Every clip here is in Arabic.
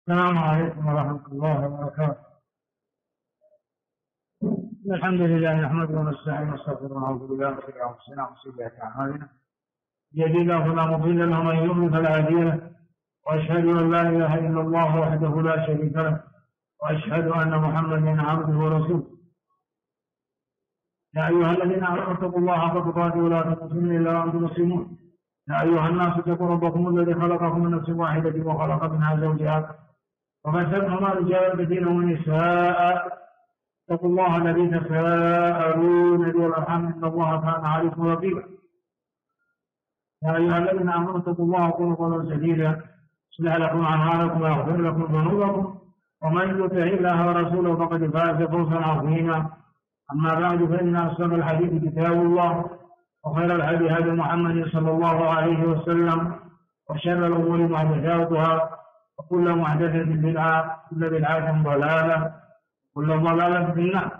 السلام عليكم ورحمة الله وبركاته. الحمد لله نحمده ونستعينه ونستغفره ونعوذ بالله من شرور أنفسنا ومن سيئات أعمالنا. يهده الله فلا مضل له ومن يضلل فلا هادي له، وأشهد أن لا إله إلا الله وحده لا شريك له، وأشهد أن محمدا عبده ورسوله. يا أيها الذين آمنوا اتقوا الله حق تقاته ولا تموتن إلا وأنتم مسلمون. يا أيها الناس اتقوا ربكم الذي خلقكم من نفس واحدة وخلق منها زوجها وبث منهما رجالا كثيرا ونساء. اتقوا الله الذي تساءلون به والأرحام إن الله كان عليكم رقيبا. يا أيها الذين آمنوا اتقوا الله وقولوا قولا سديدا يصلح لكم أعمالكم ويغفر لكم ذنوبكم، ومن يطع الله ورسوله فقد فاز فوزا عظيما. أما بعد، فإن أصدق الحديث كتاب الله، وخير الهدي هدي محمد صلى الله عليه وسلم، وشر الأمور محدثاتها، وكل محدثة بدعة، كل بدعة ضلالة، كل ضلالة في النار.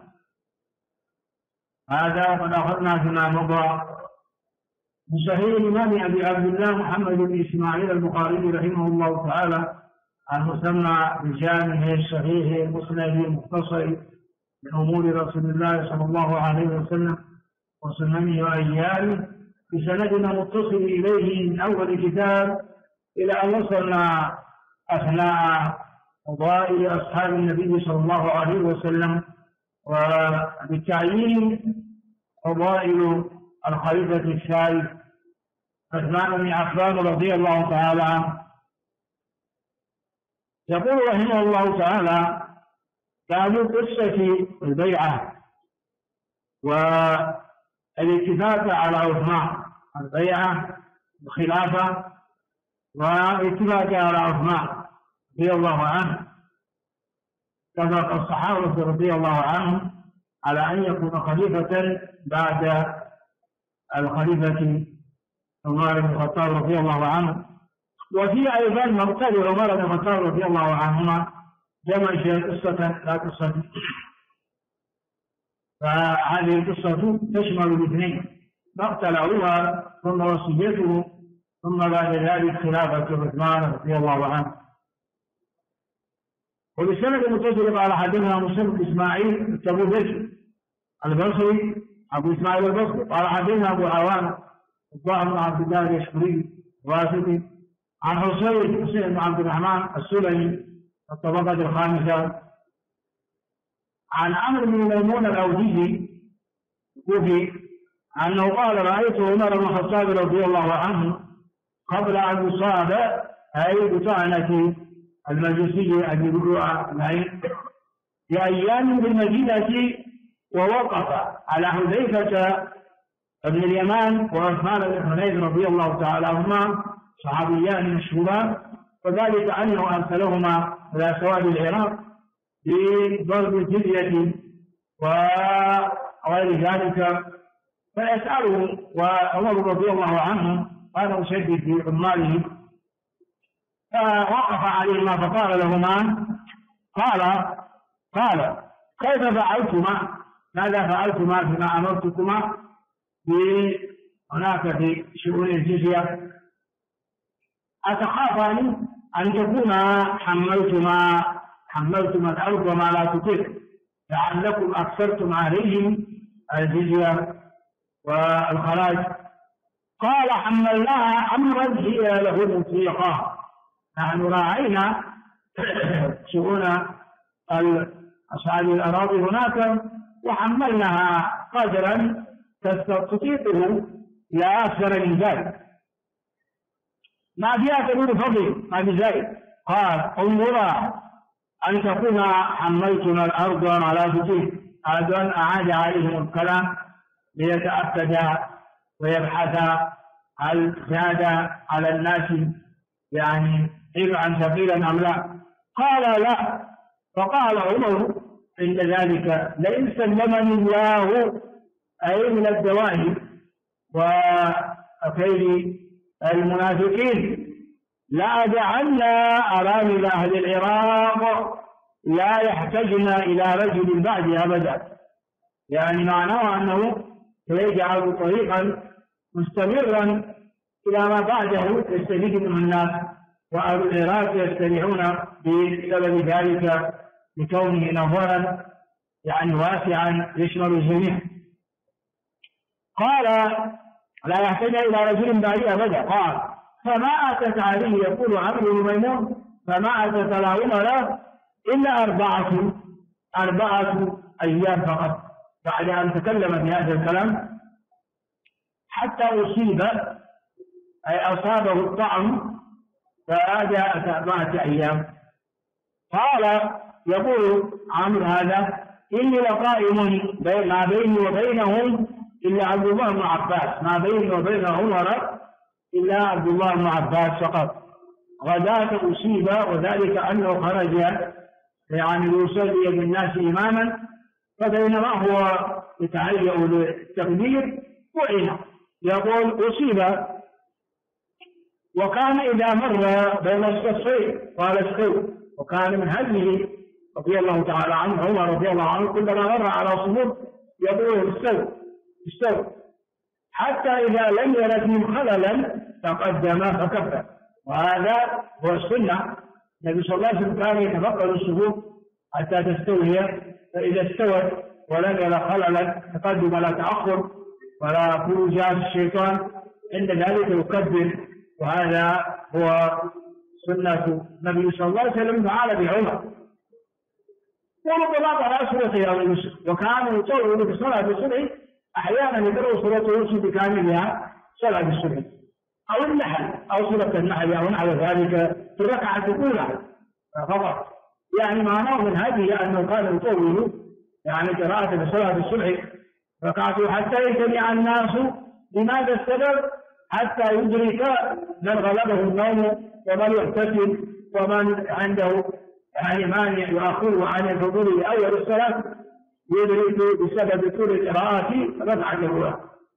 هذا قد أخذنا فيما مضى من صحيح الإمام أبي عبد الله محمد بن إسماعيل البخاري رحمه الله تعالى، المسمى بجامعه الصحيح المسند المختصر من أمور رسول الله صلى الله عليه وسلم وسننه وأيامه، بسندنا متصل إليه من أول كتاب إلى أن وصلنا أثناء فضائل أصحاب النبي صلى الله عليه وسلم، وبالتعيين فضائل الخليفة الثالث عثمان بن عفان رضي الله تعالى عنه. يقول رحمه الله تعالى: باب قصة البيعة والاتفاق على عثمان، البيعة الخلافة والاتفاق على عثمان رضي الله عنه. اتفق الصحابة رضي الله عنهم على أن يكون خليفة بعد الخليفة عمر بن الخطاب رضي الله عنه. وفي أيضا مقتل عمر بن الخطاب رضي الله عنهما جمع قصة لا قصة، فهذه القصة تشمل الاثنين: مقتل عمر ثم وصيته، ثم بعد ذلك خلافة عثمان رضي الله عنه. وبسند متصل قال حدثنا مسلم بن إسماعيل أبو بكر البصري، أبو إسماعيل البصري قال حدثنا أبو عوانة الضاحي بن عبد الله اليشكري الواسطي عن حسين بن عبد الرحمن السلمي الطبقة الخامسة عن عمرو بن ميمون الأودي الكوفي أنه قال: رأيت عمر بن الخطاب رضي الله عنه قبل أن يصاب، أي بطعنة المجوسي أبي بكر العين، في أيام بالمدينة، ووقف على حذيفة بن اليمان وعثمان بن حنيف رضي الله تعالى عنهما، صحابيان مشهوران، وذلك أنه أرسلهما إلى سواد العراق بضرب الجزية وغير ذلك، فيسأله. وعمر رضي الله عنه كان يشدد في عماله، فوقف عليهما فقال لهما: قال كيف فعلتما؟ ماذا فعلتما فيما أمرتكما هناك في شؤون الجزية؟ أتخافان أن تكون حملتما الأرض ما لا تطيق، لعلكم أكثرتم عليهم الجزية والخراج؟ قال: حملناها أمرا هي له مطيقة، نحن راعينا شؤون أصحاب الأراضي هناك، وحملناها قدرا تستطيقه لا أكثر من ذلك، ما فيها تقول فضل ما بذلك. قال: انظرا أن تكون حملتنا الأرض ما لا تطيق. أن أعاد عليهم الكلام ليتأكد ويبحث هل زاد على الناس يعني عن ثقيلا أم لا. قال: لا. فقال عمر عند ذلك: لئن سلمني الله أي من الدواهي وكيد المنافقين لأجعلنا أرامل أهل العراق لا يحتجن إلى رجل بعد أبدا. يعني معناه أنه سيجعل طريقا مستمرا إلى ما بعده يستفيد منه الناس، وأهل العراق يستمعون بسبب ذلك لكونه نظرا يعني واسعا يشمل الجميع. قال لا يحتاج إلى رجل بعدي أبدا. قال فما أتت عليه يقول عمرو بن ميمون فما أتت على عمر إلا أربعة أيام فقط بعد أن تكلم بهذا الكلام حتى أصيب أي أصابه الطعن فأجاءت 4 أيام. قال يقول عمرو هذا إني لقائم ما بيني وبينهم إلا عبد الله بن عباس، ما بيني وبين عمر إلا عبد الله بن عباس فقط. غداة أصيب وذلك أنه خرج يعني ليصلي بالناس إماما، فبينما هو يتهيأ للتكبير وإن يقول أصيب، وكان إذا مر بين الصفين قال استووا، وكان من هديه رضي الله تعالى عنه عمر رضي الله عنه كلما مر على صفوف يقول استووا حتى إذا لم يرد من خللا تقدم فكبر. وهذا هو السنة. النبي صلى الله عليه وسلم كان يتفقد الصفوف حتى تستوي، فإذا استوت ولم ير خللا تقدم لا تأخر ولا خروج الشيطان عند ذلك يكبر. وهذا هو سنة النبي صلى الله عليه وسلم فعل بعمر. وربما قرأ سورة يوسف، وكان يطول في صلاة الصبح أحيانا يقرأ سورة يوسف بكاملها صلاة الصبح أو النحل أو سورة النحل أو نحو ذلك في الركعة الأولى فقط. يعني معناه من هذه أنه كان يطول يعني قراءة في صلاة الصبح ركعته حتى يجتمع الناس. لماذا السبب؟ حتى يدرك من غلبه النوم ومن يحتسب ومن عنده يعني مانع يؤخره عن الحضور لأول الصلاة يدرك بسبب طول القراءة ركعة الأولى.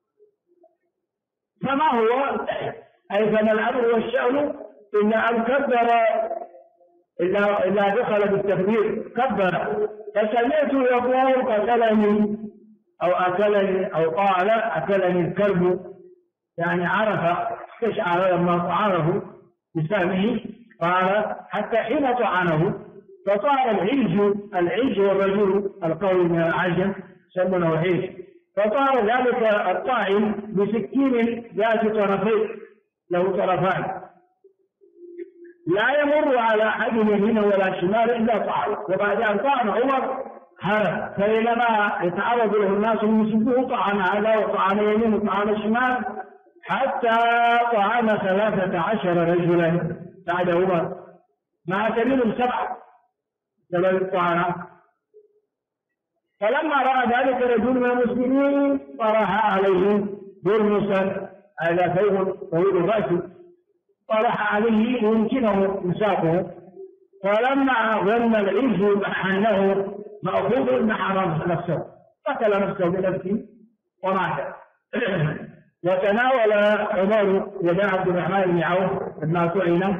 فما هو أي فما الأمر والشأن إلا أن كبر إلا دخل بالتكبير كبر. فسمعت يقول قتلني أو أكلني أو قال أكلني الكلب، يعني عرف استشعر لما طعنه بسهمه قال حتى حين طعنه فطار العيج والرجل القوي من العجم سمونه عيج، فطار ذلك الطاعن بسكين ذات طرفين له طرفان لا يمر على أحد يمين ولا شمال إلا طعن. وبعد أن طعن عمر هرب، فإنما يتعرض له الناس من يسبوه طعن هذا وطعن يمين وطعن شمال حتى طعن 13 رجلا بعد عمر مع سبيل 7 سبب الطعنة. فلما رأى ذلك رجل من المسلمين طرح عليه برمسا هذا فوق طويل الرأس طرح عليه يمكنه مساقه، فلما ظن العز أنه مأخوذ نحر نفسه قتل نفسه بنفسه ومات. وتناول عمر يد عبد الرحمن بن عوف لما طعن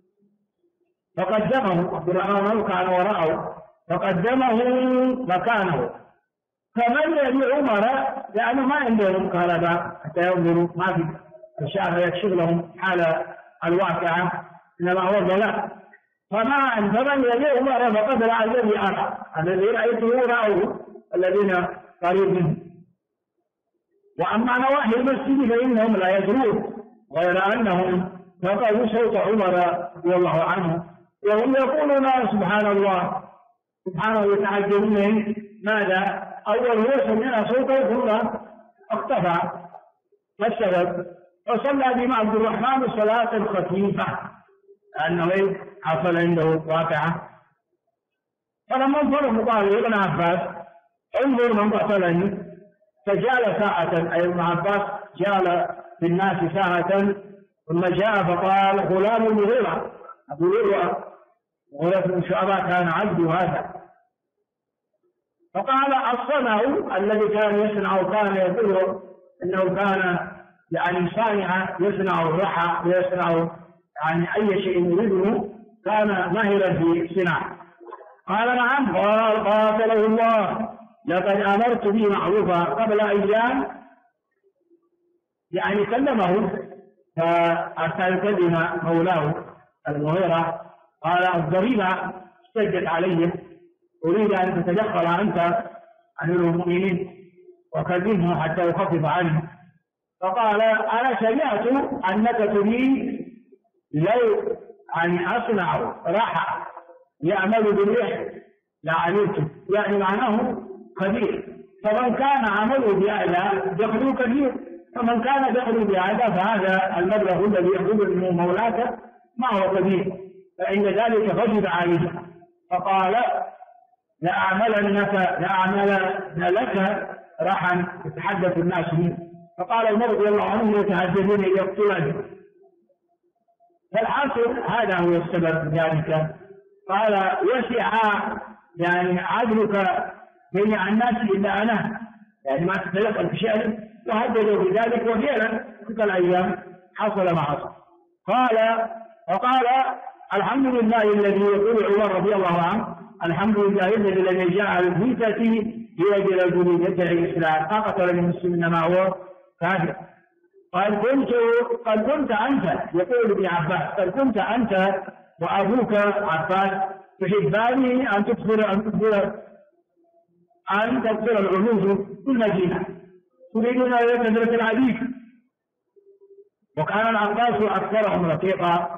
فقدمه عبد الرحمن كان وراءه فقدمه مكانه. فمن يلي عمر لأنه ما عندهم كهرباء حتى ينظروا ما في الشعب يكشف لهم حال الواقعة إنما هو ضلال. فمن يلي عمر فقد رأى الذي أرى الذي رأيته رأوه الذين قريب منه. وأما نواحي المسجد فإنهم لا يدرون غير أنهم فقالوا صوت عمر رضي الله عنه وهم يقولون سبحان الله سبحانه يتعجبون منه ماذا؟ أول هو سمعنا صوته ثم اختفى. ما السبب؟ وصلى بهم عبد الرحمن صلاة خفيفة لأنه حصل عنده واقعة. فلما انصرفوا قالوا يا ابن عباس انظر من قتلني، فجال ساعة أي ابن عباس جال في الناس ساعة ثم جاء فقال غلام المغيرة أبو لؤلؤة غلام بن شعبة كان عبد هذا، فقال الصنع الذي كان يصنع كان يقول انه كان يعني صانعا يصنع الرحى ويصنع يعني اي شيء يريده كان ماهرا في الصناعه. قال نعم. قال قاتله الله لقد امرت به معروفا قبل ايام، يعني كلمه فارسل كلمه مولاه المغيرة قال الضريبة اشتدت علي، أريد أن تتدخل أنت أمير المؤمنين وكلمه حتى يخفف عنه. فقال أنا سمعت أنك تريد لو أن أصنع رحى يعمل بالريح لعلمته، يعني معناه خبير، فمن كان عمله بهذا دخله كبير، فمن كان دخله بهذا فهذا المبلغ الذي يأخذه من مولاك ما هو كبير، فإن ذلك غضب عليه. فقال لأعملن لك رحا يتحدث الناس منه. فقال عمر رضي الله عنه يتحدثون يقتلني. فالحاصل هذا هو السبب ذلك. قال وسع يعني عدلك جميع الناس إلا أنا، يعني ما تتلقى بشأن، وهددوا بذلك وفعلا تلك الأيام حصل ما حصل. وقال الحمد لله الذي يقول عمر رضي الله عنه الحمد لله الذي جعل الميتة هي برجل يدعي الإسلام ما قتل المسلم إنما هو كافر. قد كنت أنت، يقول ابن عباس، قد كنت أنت وأبوك عباس تحبان أن تكثر العلوم في المدينة، تريدون أن يكثرة العديد. وكان العباس أكثرهم رقيقا،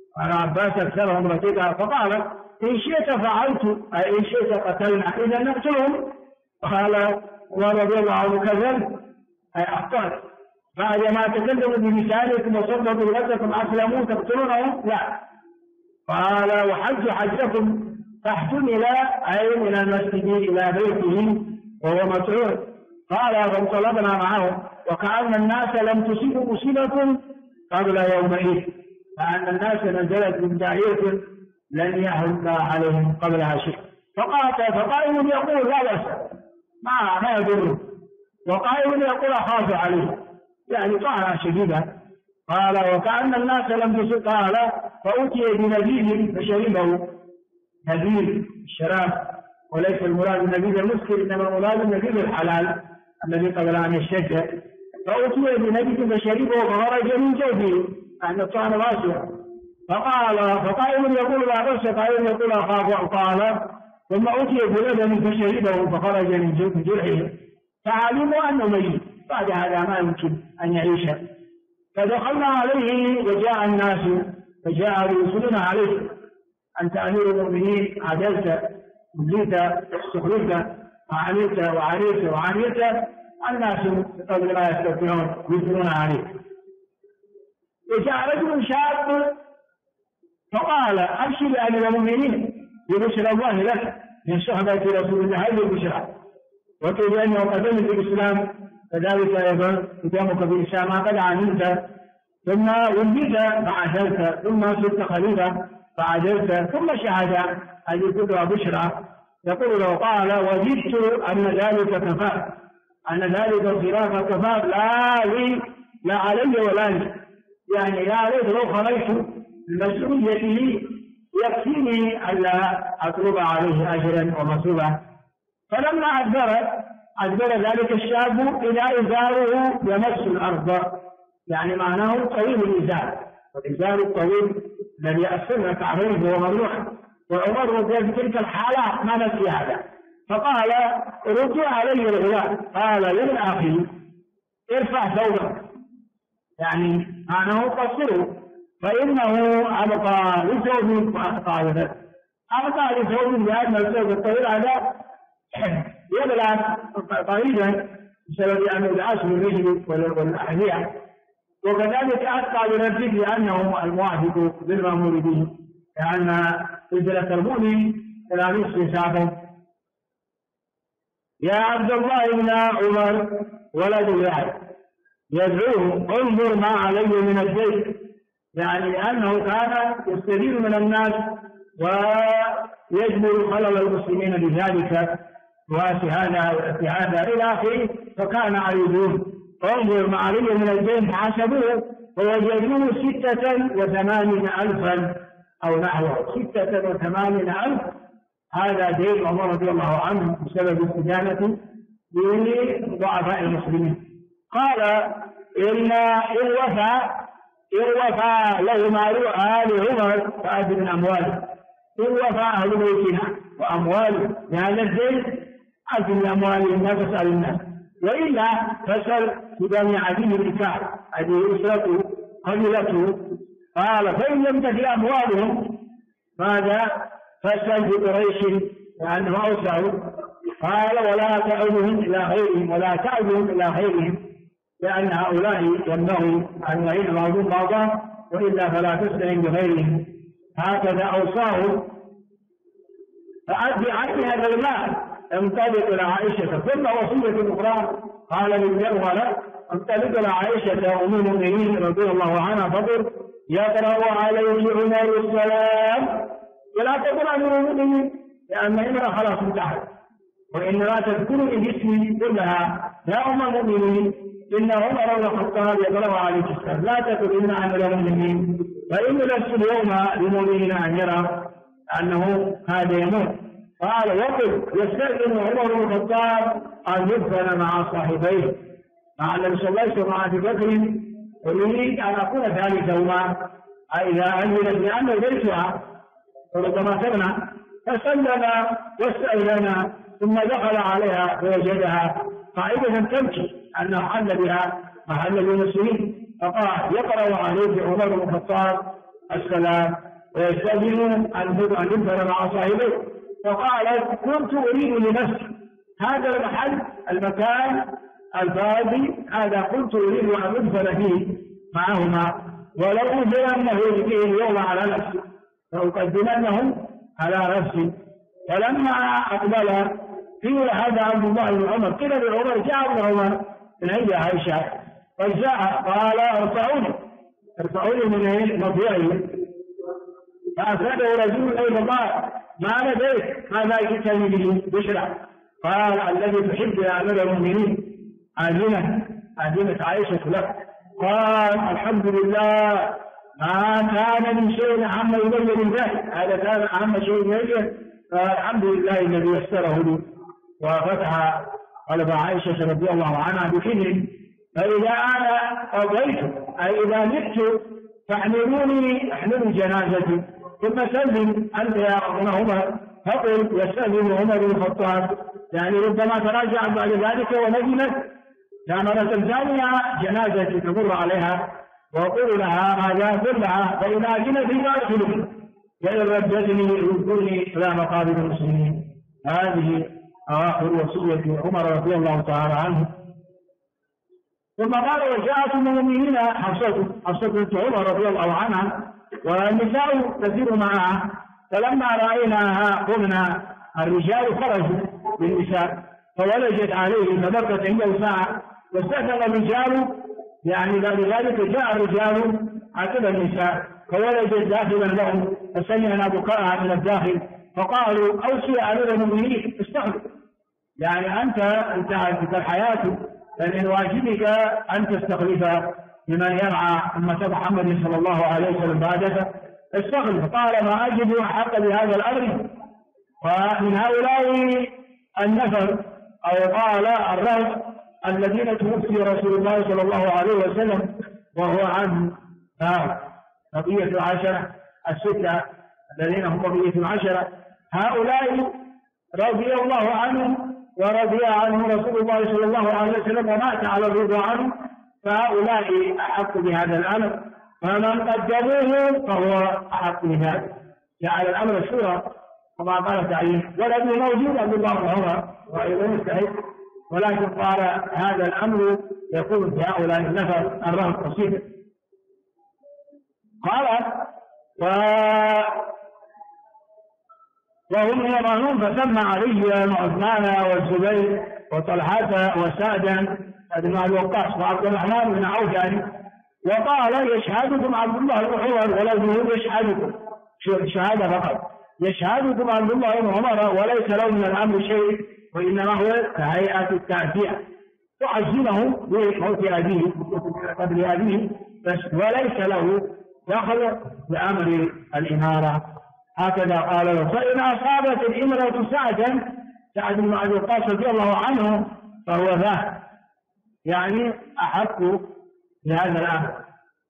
فقال إن شئت فعلت، أي إن شئت قتلنا، إذا نقتلهم. قال عمر رضي الله عنه كذب، أي أخطأت، بعدما تكلموا بلسانكم وصدقوا بلغتكم أسلموا تقتلونهم؟ لا. قال وحج حجكم فاحتمل، أي من المسجد إلى بيته وهو مسعود. قال فانطلقنا معه وكأن الناس لم تصيبوا مصيبة قبل يومئذ، كأن الناس نزلت من داعية لن يهل عليهم قبلها شيء. فقائل يقول لا بأس ما يضره، وقائل يقول أخاف عليه، يعني طعنة شديدة. قال وكأن الناس لم تصب. قال فأتي بنبيذ فشربه، نبيذ الشراب، وليس المراد النبيذ المسكر، إنما المراد النبيذ الحلال الذي قبل أن يشتد. فأتي بنبيذ فشربه فخرج من جوفه، أن الطعن واسع. فقائل يقول لا بأس، قائل يقول أخاف. قال ثم أتي بلبن فشربه فخرج من جرحه، فعلموا أنه ميت، بعد هذا ما يمكن أن يعيش. فدخلنا عليه وجاء الناس، فجاء رسولنا عليه أنت أمير المؤمنين، عدلت مليت استخلفت وعانيت الناس قبل ما يستطيعون يثنون عليه. وجاء رجل شاب فقال أبشر يا أمير المؤمنين ببشرى الله لك من صحبة رسول الله، هذه البشرى، وكيف أنه قدمت الإسلام كذلك أيضا قدامك بالإسلام ما قد علمت، ثم ولدت فعدلت، ثم صرت خليفة فعدلت، ثم شهد، هذه كلها بشرى. يقول له قال وجدت أن ذلك كفاء، أن ذلك الخلاف كفاء لا علي ولا لي، يعني يا ليت لو خرجت بمسؤوليته يكفيني ألا أطلب عليه أجرا ومثوبة. فلما أدبر ذلك الشاب إلى إزاره يمس الأرض، يعني معناه طويل الإزار، والإزار الطويل الذي يأثر تعريفه هو ممنوع. وعمر في تلك الحالات ما نسي هذا، فقال ردوا علي الغلام. قال يا ابن أخي ارفع ثوبك، يعني معناه قصره، فإنه أبقى لثوب وأبقى لثوب، لأن الثوب الطويل هذا يبلغ طويلا بسبب أن العاش بالرجل والأحذية، وكذلك أبقى لنفسه لأنه الموافق بالمأمور به، لأن إجرة المؤمن إلى نصف ساعة. يا عبد الله بن عمر ولد الوعد يدعوه انظر ما علي من الدين، يعني لأنه كان يستدين من الناس ويجبر خلل المسلمين بذلك وهذا إلى آخره، فكان عيدون انظر ما علي من الدين فحسبوه ووجدوه 86,000 أو نحوه 86,000. هذا دين عمر رضي الله عنه بسبب استدانته لضعفاء المسلمين. قال إن وفى إن وفى لهما آل عمر فأد من أمواله، إن وفى أهل بيتنا وأمواله لهذا الدين أد من أموالهم لا تسأل الناس، وإلا فسل بني عدي بن كعب هذه أسرته قبيلته. قال فإن لم تجد أموالهم ماذا؟ فاسأل بقريش لأنه أوسعوا. قال ولا تعدهم إلى غيرهم لأن هؤلاء ينبغي أن يعين بعضهم بعضا، وإلا فلا تستعن بغيرهم. هكذا أوصاه. فأدي عني هذا المال انطلق إلى عائشة. ثم وصية أخرى قال للجرولة انطلق إلى عائشة أم المؤمنين رضي الله عنها فقل يقرأ عليه عمر السلام ولا تقل أمير المؤمنين لأن إمرأة خلاص انتهت، وإنما تذكرني باسمي كلها يا أم المؤمنين إن عمر بن الخطاب يقرأ عليه السلام لا تقل إن أمير المؤمنين، فإن لست اليوم لمؤمنين أن يرى أنه هذا يموت. قال وقل يستأذن عمر بن الخطاب أن يدفن مع صاحبيه مع النبي صلى الله عليه وسلم أبي بكر، ويريد أن أكون ثالثهما إذا أذن لأنه بيتها وربما تبنى. فسلم واستأذن ثم دخل عليها فوجدها قائمة تبكي أنه حل بها محل المسلمين، فقال يقرأ عليه عمر بن الخطاب السلام ويستأذن أن يدفن مع صاحبه. فقال كنت أريد لنفسي هذا المكان الفاضي هذا كنت أريد أن أدفن فيه معهما، ولو أدفنه فيه اليوم على نفسي فأقدمنه على نفسي. فلما أقبل قيل هذا عبد الله بن عمر، قيل لعمر جاء ابن عمر من عند عائشة فجاء قال ارفعوني من مضيعي. فأفرده رجل أيضا قال ما لديك ماذا جئتني به بشرى؟ قال الذي تحب يا أمير المؤمنين أذنت عائشة لك. قال الحمد لله ما كان من شيء عم إلي من ذلك، هذا كان عم شيء إلي فالحمد لله الذي يسره لي. وفتح قلب عائشة رضي الله عنها بكذب فإذا أنا قضيت أي إذا مت فاحملوني احملوا جنازتي ثم سلم أنت يا ابن عمر. فقل يستأذن عمر بن الخطاب يعني ربما تراجع بعد ذلك وندمت مرة ثانية جنازتي تمر عليها وأقول لها ماذا قل لها فإن أجنت ما أدخلك وإن ردتني يردوني إلى مقابر المسلمين. هذه آخر وصية عمر رضي الله تعالى عنه. ثم قال وجاءت المؤمنين حفصة بنت عمر رضي الله عنها والنساء كثير معها، فلما رأيناها قلنا الرجال خرجوا بالنساء فولجت عليه فبقت عنده ساعة واستأذن الرجال يعني لذلك جاء الرجال عقب النساء فولجت داخلا لهم فسمعنا بكاءها من الداخل فقالوا أوصي أمير المؤمنين استغفر، يعني أنت انتهت الحياة فمن واجبك أن تستخلف لمن يرعى أمة محمد صلى الله عليه وسلم بعدك استخلف. قال ما أجد أحق بهذا الأمر. ومن هؤلاء النفر أو قال الرهط الذين توفي رسول الله صلى الله عليه وسلم وهو عن بقية العشرة الستة الذين هم بقية العشرة، هؤلاء رضي الله عنهم ورضي عنه رسول الله صلى الله عليه وسلم ومات على الرضا عنه، فهؤلاء أحق بهذا الأمر فمن قدموه فهو أحق بهذا. جعل الأمر الشورى وما قال تعيين ولم موجود عبد الله بن عمر وأيضا مستحق، ولكن قال هذا الأمر يكون في هؤلاء النفر الرهط الصيف. قال وهم يرانون فسمى علي وعثمان والزبير وطلحة وسعدا بن أبي وقاص وعبد الرحمن بن عوف وقال يشهدكم عبد الله بن عمر ولازمه يشهدكم شهادة فقط، يشهدكم عبد الله بن عمر وليس له من الأمر شيء وإنما هو كهيئة التعزية تعزمه بموت أبيه قبل أبيه بس وليس له دخل بأمر الإمارة. هكذا قال له فإن أصابت الإمرة سعد بن أبي وقاص رضي الله عنه فهو ذا يعني أحق بهذا الأمر.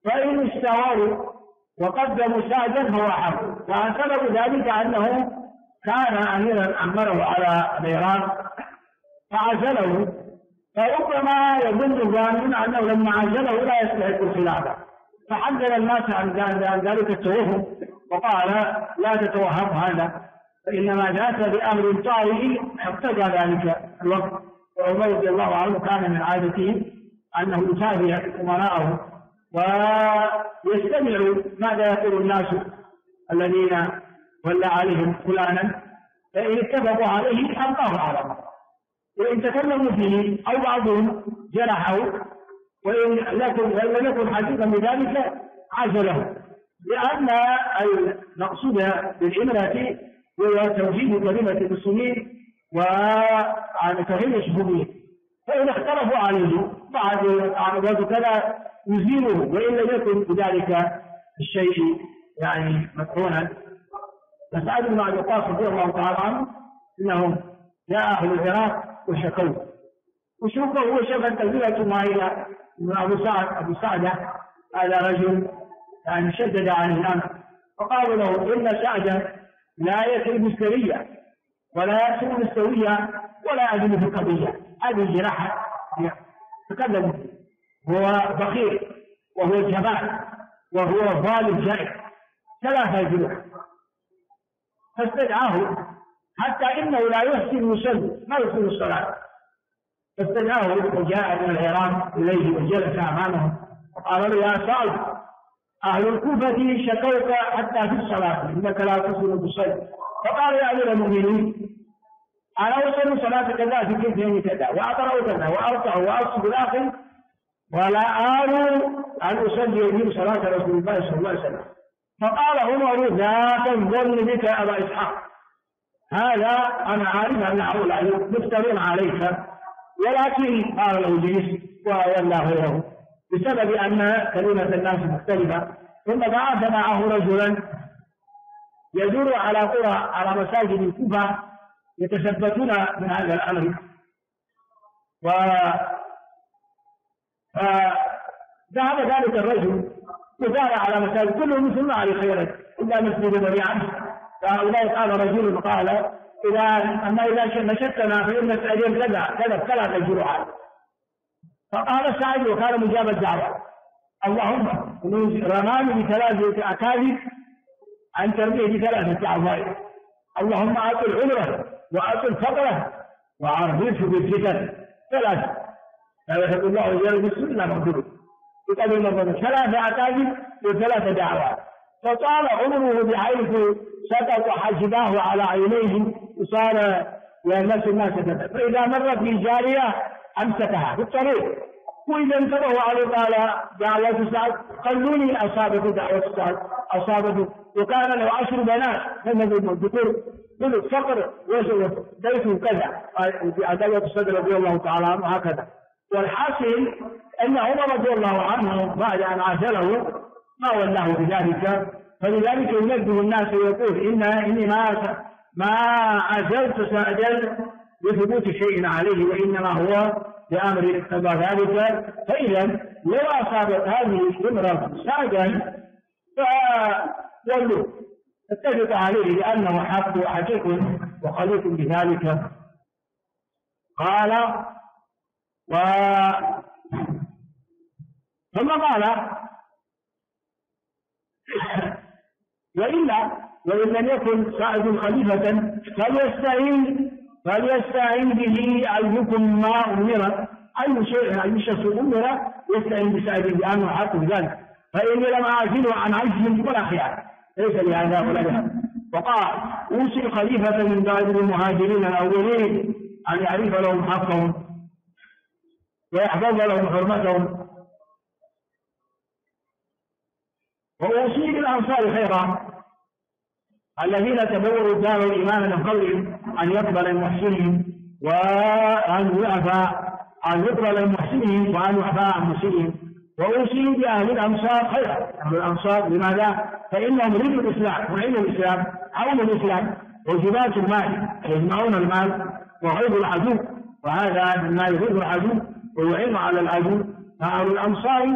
فإن استووا وقدموا سعدا فهو حق. وسبب ذلك أنه كان أميرا أمره على الإيران فعزله، فربما يظن ظان أنه لما عزله لا يستحق الخلافة، فحذر الناس عن ذلك التوهم وقال لا تتوهم هذا، فإنما ذاك بأمر طارئ اقتضى ذلك الوقت. وعمر رضي الله عنه كان من عادته أنه يتابع أمراءه ويستمع ماذا يقول الناس الذين ولى عليهم فلانا، فإن اتفقوا عليه أبقاه على الله، وإن تكلموا فيه أو بعضهم جرحه وإن لم يكن حديثا بذلك عزله، لأن المقصود بالإمرة هو توحيد كلمة المسلمين وعن توحيد الشهودية، فإن اختلفوا عليه بعد كذا يزيله، وإن لم يكن بذلك الشيء يعني مكرونا. فسعد بن أبي وقاص رضي الله تعالى عنه إنهم جاء أهل العراق وشكوه هو شبه تزوية معينة من أبو سعدة هذا رجل يعني شدد عن الأمر، فقالوا له إن سعدا لا يكذب السرية ولا يكذب السوية ولا يعدل في القضية، هذه الجراحة تكلموا. هو بخير وهو جبان وهو ظالم جائر، ثلاثة جروح. فاستدعاه حتى إنه لا يحسن يصلي، ما يحسن الصلاة، فاستدعاه وجاء من العراق إليه وجلس أمامه وقال له يا سعد أهل الكوفة شكوك حتى في الصلاة إنك لا تصل تصلي، فقال يا أمير المؤمنين أنا أصلي صلاة كذا في كيفين كذا وأقرأ كذا وأرفع وأصب الآخر ولا آل أن أصلي بهم صلاة رسول الله صلى الله عليه وسلم. فقال عمر لا تنظن بك أبا إسحاق، هذا أنا عارف أن هؤلاء مفترون عليك، ولكن قال له جلس وولى غيره بسبب أن كلمة الناس مختلفة. ثم بعث معه رجلا يدور على قرى على مساجد الكوفة يتثبتون من هذا الأمر، فذهب ذلك الرجل وزار على مساجد كلهم مثل ما عليه خيرا إلا مسجد بني عمرو. فهؤلاء قال رجل قال إذا نشدتنا فإن نسألين كذب 3 جرعات. فقال سعد وكان مجاب الدعوة اللهم رماني ب3 أكاذيب عن تربيه ب3 أعضاء، اللهم أعطي العمرة وأعطي الفقرة وعرضيه بالفتن 3. لا يحب الله وجل بالسنة مغفور يقبل المغفور 3 أكاذيب و3 دعوات. فطال عمره بحيث سقط حاجباه على عينيه وصار يلمس الناس كذا، فإذا مرت بجارية أمسكها في الطريق، وإذا انتبهوا عليه قال دعوة سعد خلوني أصابته دعوة سعد أصابته، وكان له 10 بنات من الذكور من الفقر بيته كذا في عداوة الصدر رضي الله تعالى عنه هكذا. والحاصل أن عمر رضي الله عنه بعد أن عزله ما ولاه بذلك، فلذلك ينبه الناس ويقول إني ما عزلت سعدا بثبوت شيء عليه، وإنما هو بأمر اقتضى ذلك. فإذا لو أصابت هذه الامرأة سعدا فولوا اتفق عليه لأنه حق وحقيق وخليق بذلك. قال ثم قال وإن لم يكن سعد خليفة فليستعين به أيكم ما أمر، أي شخص أمر يستعين بسعد لأنه حق بذلك، فإني لم أعزله عن عجز ولا خيار ليس لهذا ولا لهذا. وقال أوصي الخليفة من بعد المهاجرين الأولين أن يعرف لهم حقهم ويحفظ لهم حرمتهم، وأوصي بالأنصار خيرا الذين تبوروا الدار الإيمان من قبلهم أن يقبل المحسنين وأن يقبل المحسنين وأن يعفى عن مسيئهم. وأوصي بأهل الأنصار خيرا، أهل الأنصار لماذا؟ فإنهم رجل الإسلام وعين الإسلام عون الإسلام وجبات المال يجمعون المال وغيظ العدو، وهذا مما يغيظ العدو ويعين على العدو. فأهل الأنصار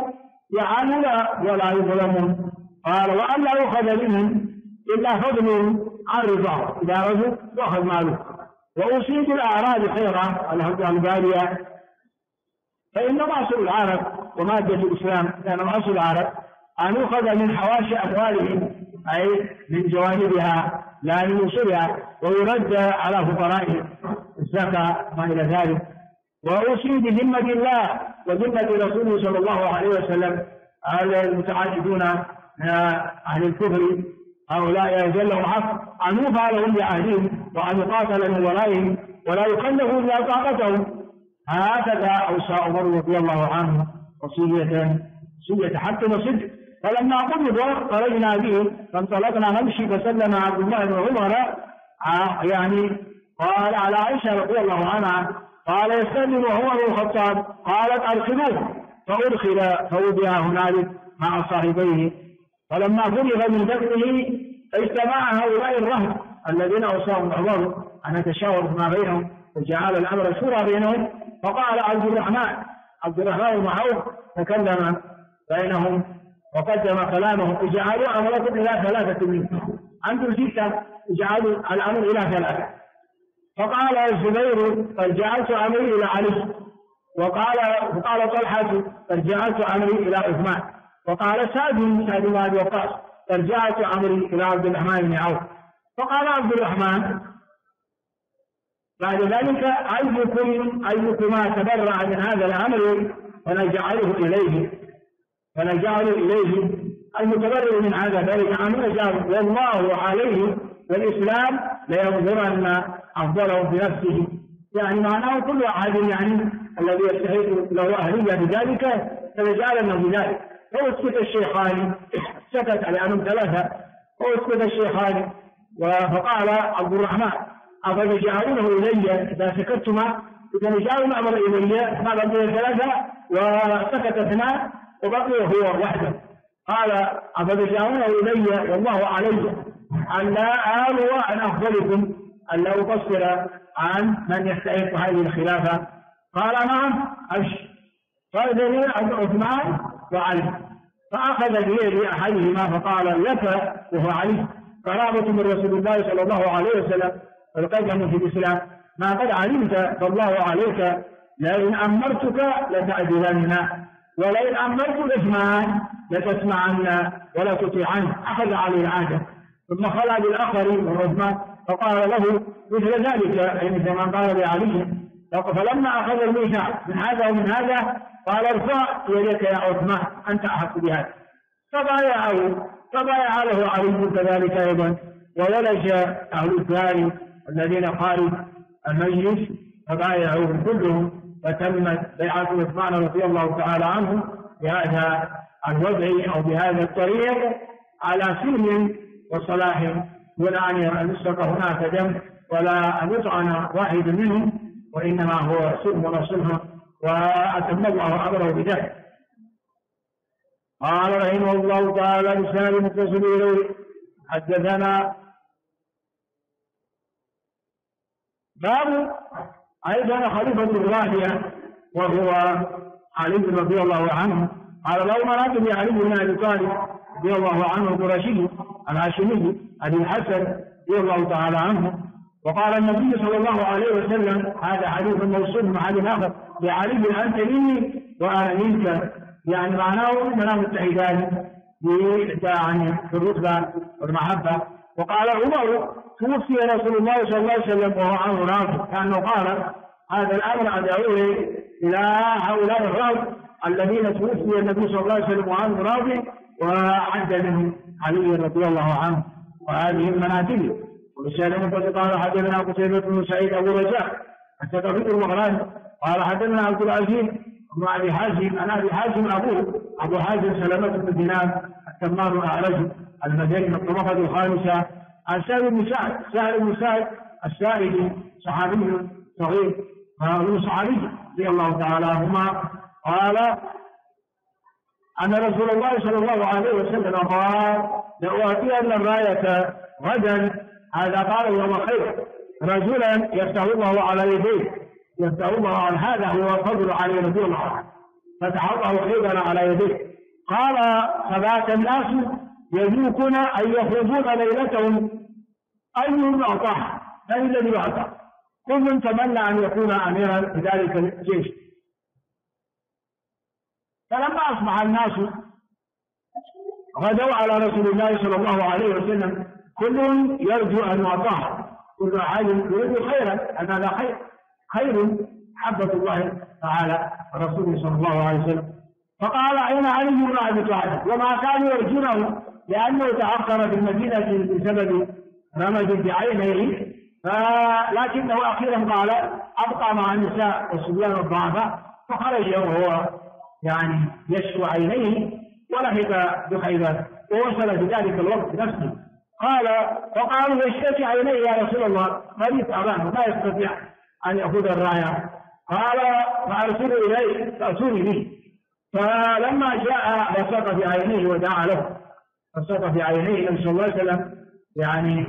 يعني ولا يظلمون. قال وأن لا يؤخذ منهم إلا فضل عن رضاه، إذا رجل يأخذ ماله. وأصيب الأعراب خيرا البادية، فإن أصل العرب ومادة الإسلام كان أصل العرب أن يؤخذ من حواشي أموالهم، أي من جوانبها لا من وصولها، ويرد على فقرائهم الزكاة ما إلى ذلك. وأوصي بذمة الله وذمة رسوله صلى الله عليه وسلم المتعاجدون من أهل الكفر هؤلاء يجل لهم حق أن يوفى لهم بعهدهم وأن يقاتل من ورائهم ولا يكلفوا إلا طاقتهم. هكذا أوصى عمر رضي الله عنه وصية حق وصدق. فلما قبض خرجنا به فانطلقنا نمشي، فسلم عبد الله بن عمر يعني قال على عائشة رضي الله عنها قال يستلم عمر بن الخطاب، قالت أرسلوه، فأدخل فوضع هنالك مع صاحبيه. فلما فرغ من دفنه اجتمع هؤلاء الرهط الذين أوصاهم عمر أن يتشاوروا ما بينهم وجعل الأمر شورى بينهم. فقال عبد الرحمن بن عوف تكلم بينهم وقدم كلامهم، اجعلوا أمركم إلى 3 منكم، أنتم 6 اجعلوا الأمر إلى 3. فقال الزبير قد جعلت أمري إلى علي، وقال طلحة قد جعلت أمري إلى عثمان، وقال سعد بن أبي وقاص قد جعلت أمري إلى عبد الرحمن بن عوف. فقال عبد الرحمن بعد ذلك أيكما تبرع من هذا الأمر فنجعله إليه المتبرع من هذا ذلك أمر جاب والله عليه والإسلام لينظرن أفضله بنفسه. يعني معناه كل أحد يعني الذي يستحق له أهلية بذلك فنجعلنا بذلك. فأسكت الشيخان، سكت على أنهم 3، وأسكت الشيخان. فقال عبد الرحمن أفتجعلونه إلي إذا سكتتما، إذا نجعل الأمر إلي ما بقي 3 وسكت 2 وبقي هو وحده. قال أفتجعلونه إلي والله علي أن لا آلو عن أفضلكم، أن لا أقصر عن من يستحق هذه الخلافة. قال نعم أبشر. فإذن عثمان وعلي، فأخذ بيد أحدهما فقال لك وهو علي قرابة من رسول الله صلى الله عليه وسلم والقدم في الإسلام، ما قد علمت فالله عليك، لئن أمرتك لتعدلن ولئن أمرت عثمان لتسمعن ولا تطيعن. أخذ عليه العادة ثم خلع بالآخر من عثمان فقال له مثل ذلك، يعني كما قال لعلي. فلما أخذ الميثاق من هذا ومن هذا قال ارفع يدك يا عثمان أنت أحق بهذا. فبايع له علي كذلك أيضا. ولج أهل الدار الذين خارج المجلس فبايعوهم كلهم، فتمت بيعة عثمان رضي الله تعالى عنه بهذا الوضع أو بهذا الطريق على سلم وصلاح، دون أن يسبق هناك دم ولا أن يطعن واحد منهم، وإنما هو سلم وصلح، وأتم الله أمره بذلك. قال رحمه الله تعالى بسند متصل إليه حدثنا باب أيضا خليفة الرابع وهو علي رضي الله عنه. قال لو مرات بعلي بن أبي طالب رضي الله عنه القرشي الهاشمي أبي الحسن رضي الله تعالى عنه. وقال النبي صلى الله عليه وسلم هذا حديث موصول مع حديث آخر لعلي أنت مني وأنا منك، يعني معناه إننا متحدان في الرتبة والمحبة. وقال عمر توفي رسول الله صلى الله عليه وسلم وهو عنه راضي، كأنه قال هذا الأمر أدعوه إلى هؤلاء الراضي الذين توفي النبي صلى الله عليه وسلم وعنه راضي، وعد منهم علي رضي الله عنه وهذه المنازل. ورسالة قال حدثنا قتيبة بن سعيد أبو رجاء الثقفي المغراني قال حدثنا عبد العزيز بن أبي حازم عن أبي حازم أبو حازم سلمة بن دينار التمار الأعرج المدني من الطبقة الخامسة عن سهل بن سعد السائلي صحابي صغير صحابي رضي الله تعالى عنهما قال أن رسول الله صلى الله عليه وسلم قال لأعطين الراية غدا، هذا قال يوم خير، رجلا يفتح الله على يديه، يفتح الله على هذا هو فضل علي رضي الله عنه، فتح الله خيبر على يديه. قال فبات الناس يذوقون أن يخرجون ليلتهم أيهم أعطاه، من الذي أعطاه؟ كل تمنى أن يكون أميرا في ذلك الجيش. فلما أصبح الناس غدوا على رسول الله صلى الله عليه وسلم كل يرجو أن يعطاه، كل أحد يريد خيرا، أن هذا خير حبة الله تعالى ورسوله صلى الله عليه وسلم. فقال أين علي بن أبي طالب؟ وما كانوا يرجونه لأنه تأخر في المدينة بسبب رمد بعينيه، لكنه أخيرا قال أبقى مع النساء والصبيان والضعفاء، فخرج وهو يعني يشكو عينيه ولحق بخيبر، ووصل في ذلك الوقت نفسه. فقالوا يشتكي عينيه يا رسول الله، مريض تعبان ولا يستطيع أن يأخذ الراية. قال فأرسلوا إليه فأتوني به. فلما جاء بسط في عينيه ودعا له، بسط في عينيه النبي صلى الله عليه وسلم يعني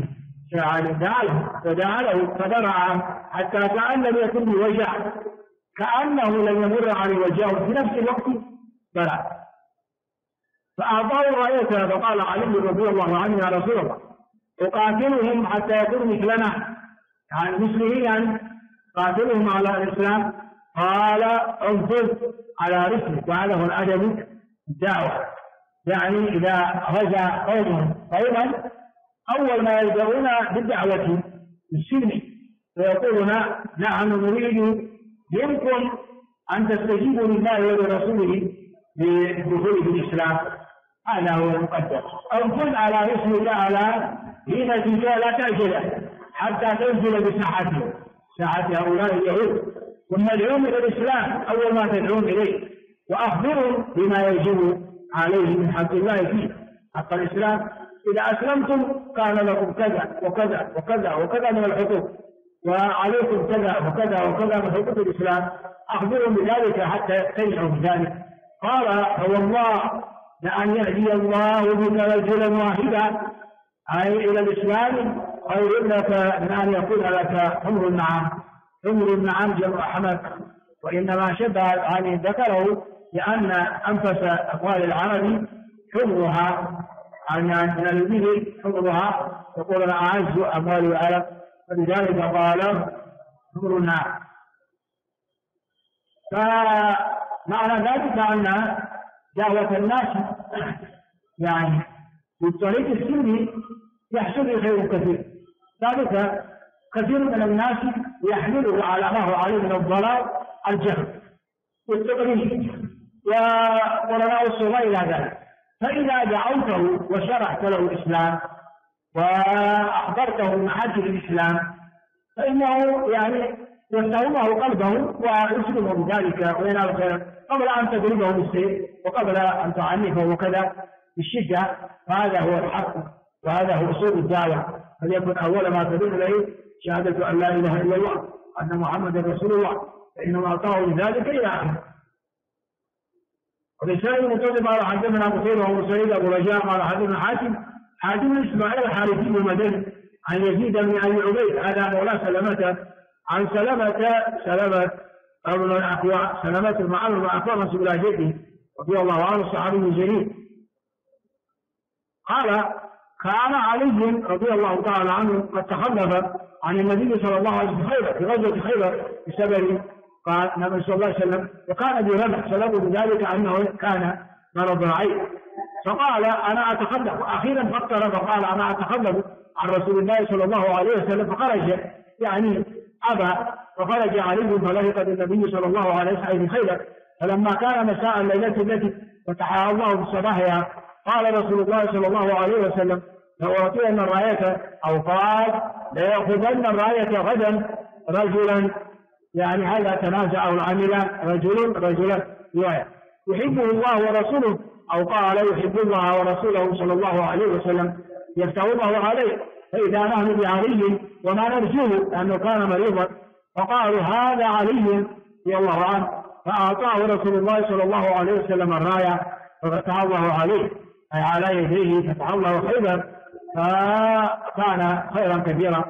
دعا له فدرع حتى كأن لم يكن بوجع، كأنه لم يمر عليه وجهه في نفس الوقت بلع. فأعطاه رايته فقال علي رضي الله عنه يا رسول الله أقاتلهم حتى يكونوا مثلنا، يعني مسلمين قاتلهم على الإسلام. قال انفذ على رسلك، وهذا هو الأدب الدعوة، يعني إذا غزا قوما أول ما يبدأون بالدعوة بالسلم ويقولون نحن نريد منكم أن تستجيبوا لله ولرسوله بالدخول في الإسلام، هذا هو المقدر. انفذ على رسلك على حين لا تعجل حتى تنزل بساحته، ساحة هؤلاء اليهود، ثم ادعوهم إلى الإسلام أول ما تدعون إليه، وأخبرهم بما يجب عليه من حق الله فيه، حق الإسلام. إذا أسلمتم كان لكم كذا وكذا وكذا وكذا من الحقوق، وعليكم كذا وكذا وكذا من حقوق الإسلام، أخبرهم بذلك حتى تنجحوا بذلك. قال فوالله لأن يهدي الله بك رجلا واحدا أي إلى الإسلام خير لك من أن يكون لك حمر النعام. حمر النعام جمع حمر، وإنما شبه يعني ذكره لأن أنفس أقوال العرب حمرها، يعني من الإبل حمرها، يقولون أعز أموال العرب، فلذلك قال حمر النعام. فمعنى ذلك أن دعوة الناس يعني بالطريق السلمي يحصل خير كثير. ذلك كثير من الناس يحمله على ما هو عليه من الضلال الجهل والتقليد وقرناء الصغير إلى ذلك. فإذا دعوته وشرحت له الإسلام وأخبرته محاجر الإسلام فإنه يعني يستوعبه قلبه ويسلمه بذلك وينال خيرا قبل أن تضربه بالسيف وقبل أن تعنفه وكذا بالشدة. فهذا هو الحق وهذا هو أصول الدعوة، فليكن أول ما تدل إليه شهادة أن لا إله إلا الله أن محمدا رسول الله، فإنما أعطاه لذلك إلى آخره. ورسالة المتوسط قال حدثنا أبو سعيد وأبو سعيد أبو رجاء قال حدثنا حاتم إسماعيل الحارثي المدني عن يزيد بن أبي عبيد هذا مولى سلمة عن سلمة أبو الأكوع سلمة المعلم الأكوع منسوب إلى جده رضي الله عنه الصحابي الجليل. قال كان علي رضي الله تعالى عنه قد تخلف عن النبي صلى الله عليه وسلم في غزوة خيبر بسبب قال النبي صلى الله عليه وسلم وكان برمح سببه بذلك أنه كان مرض عين، فقال أنا أتخلف. أخيرا فكر فقال أنا أتخلف عن رسول الله صلى الله عليه وسلم، فخرج يعني أبى، فخرج علي فلحق بالنبي صلى الله عليه وسلم في خيبر. فلما كان مساء الليلة التي فتحها الله بصباحها قال رسول الله صلى الله عليه وسلم لأعطين الراية أو قال ليأخذن الراية غدا رجلا، يعني هذا تنازع العاملان رجلا رواية يحبه الله ورسوله أو قال يحب الله ورسوله صلى الله عليه وسلم يفتح الله عليه، فإذا نحن بعلي وما نرجوه لأنه كان مريضا. فقالوا هذا علي رضي الله عنه، فأعطاه رسول الله صلى الله عليه وسلم الراية ففتح الله عليه أي على يديه فتح الله خيبر، فكان خيرا كثيرا.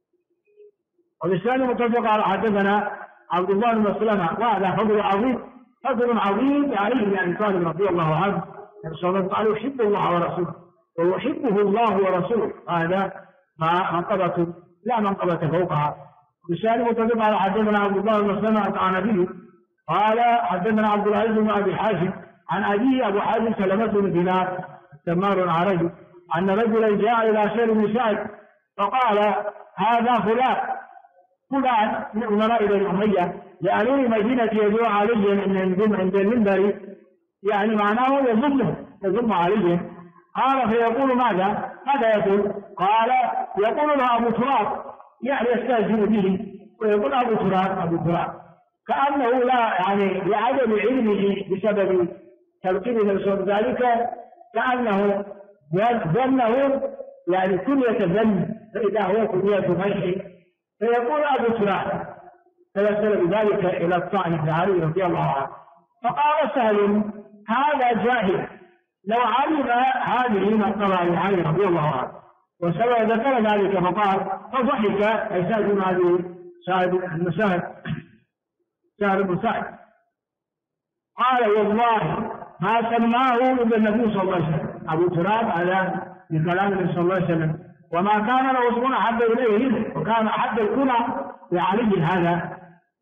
وبالسنة متفق على حدثنا عبد الله بن مسلمة وهذا فضل عظيم فضل عظيم علي بن أبي طالب رضي الله عنه. النبي صلى الله عليه وسلم قال يحب الله ورسوله ويحبه الله ورسوله، هذا منقبة لا منقبة فوقها. بسالم متفق على حدثنا عبد الله بن سلمة عن أبيه قال حدثنا عبد العزيز بن أبي حازم عن أبيه أبو حازم سلمة بن دينار تمار عربي أن رجلا جاء إلى سهل بن سعد فقال هذا فلان من أمراء بني أمية لأمير المدينة يدعو علي عند المنبر، يعني معناه يظن علي. قال فيقول ماذا يقول؟ قال يقول له أبو تراب، يعني يستهزئ به ويقول أبو تراب كأنه لا يعني لعدم علمه بسبب تلقين الرسول ذلك، كأنه ظنه يعني كلية ظن، فإذا هو كلية مشي فيقول أبو تراب، فيصل بذلك إلى الطعن بن علي رضي الله عنه. فقال سهل هذا جاهل، لو علم هذه منقبة لعلي رضي الله عنه وسبب ذكر ذلك فضحك أي سهل بن علي سهل بن سعد قال والله ما سماه إلا النبي صلى الله عليه وسلم أبو تراب على بكلام النبي صلى الله عليه وسلم، وما كان له اسم أحب إليه منه، وكان أحب الكنى لعلي هذا.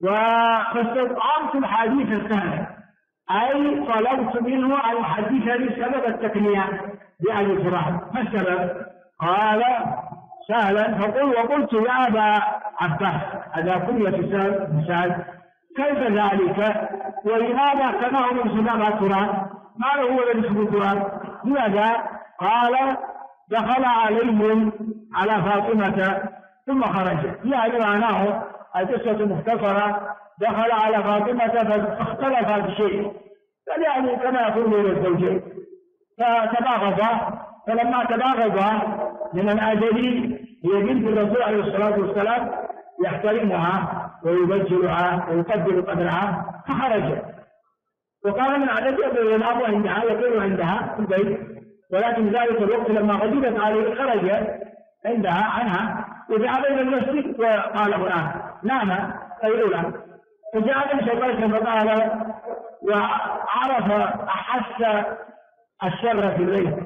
فاستطعمت الحديث السهل أي طلبت منه أن يحدثني سبب التكنية بأبي تراب. ما السبب؟ قال سهلا وقلت يا أبا عباس هذا كلية سهل بن سعد كيف ذلك ولماذا كانه من أبا تراب؟ ما هو الذي اسمه تراب؟ لماذا؟ قال دخل علي على فاطمة ثم خرج، يعني معناه القصة مختصرة دخل على فاطمة فاختلف في شيء، يعني كما يقول من الزوجين فتباغضا، فلما تباغضا من الأجل هي بنت الرسول عليه الصلاة والسلام يحترمها ويبجلها ويقدر قدرها فخرج. وقال من عادته الأب عندها يقول عندها في البيت، ولكن ذلك الوقت لما غضبت عليه خرج عندها عنها وذهب إلى المسجد وقال هناك نام قيلولا، فجاء شيطان فقال وعرف أحس الشر في الليل،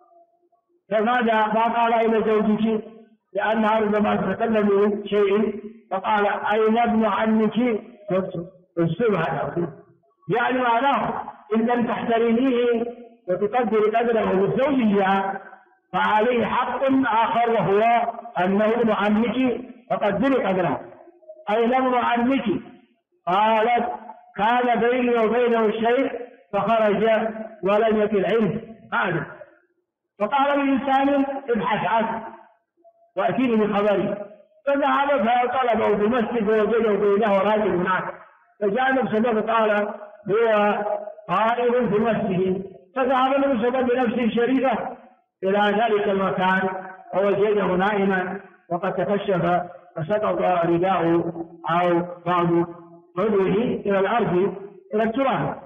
فماذا ما قال إلى زوجك لأنها ربما تتكلم شيء فقال أين ابن عمك السبحة، يعني معناه إن لم تحترميه وتقدر قدره للزوجية فعليه حق آخر وهو أنه ابن عمك فقدر قدره. أين ابن عمك؟ قالت كان بيني وبينه شيء فخرج ولم يكن علم هذا. فقال الإنسان ابحث عنه وأتيني بخبري، فذهب فطلبه في المسجد ووجده بينه راجل هناك، فجاء النبي قال هو قائم في المسجد، فذهب النبي بنفسه شريفة إلى ذلك المكان ووجده نائما وقد تكشف فسقط رداءه أو بعض عضوه إلى الأرض إلى التراب،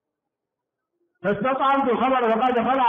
فاستطعمت الخبر وقد دخل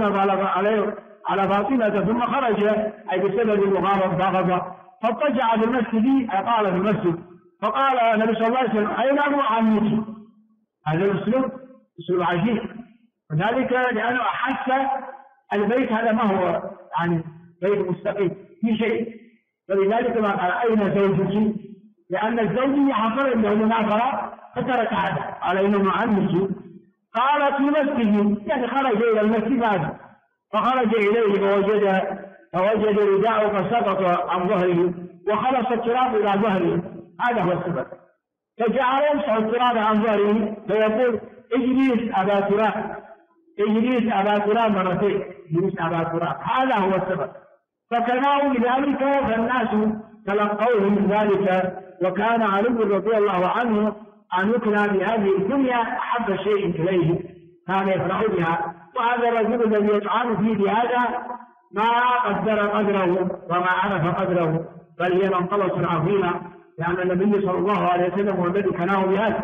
على فاطمة ثم خرج أي بسبب المغاضبة فاضطجع في المسجد قال في المسجد، فقال النبي صلى الله عليه وسلم أين ابن عمك؟ هذا الأسلوب أسلوب عجيب، وذلك لأنه أحس البيت هذا ما هو يعني بيت مستقيم في شيء، فلذلك ما قال أين زوجك؟ لأن الزوج حصل له مناظرة فترك هذا قال أين ابن عمك؟ قالت في مسجد، يعني خرج إلى المسجد هذا، فخرج إليه فوجد رداءه فسقط عن ظهره وخلص التراب إلى ظهره، هذا هو السبب. فجعل يمسح التراب عن ظهره فيقول اجلس أبا تراب، اجلس أبا تراب مرتين، اجلس أبا تراب، هذا هو السبب. فكانوا بذلك فالناس تلقوه من ذلك، وكان علي رضي الله عنه أن يكنى بهذه الدنيا أحب شيء إليه، كان يفرح بها. وهذا الرجل الذي يطعن فيه بهذا ما قدر قدره وما عرف قدره، بل هي منقبة عظيمة، لأن النبي صلى الله عليه وسلم هو الذي كناه بهذا.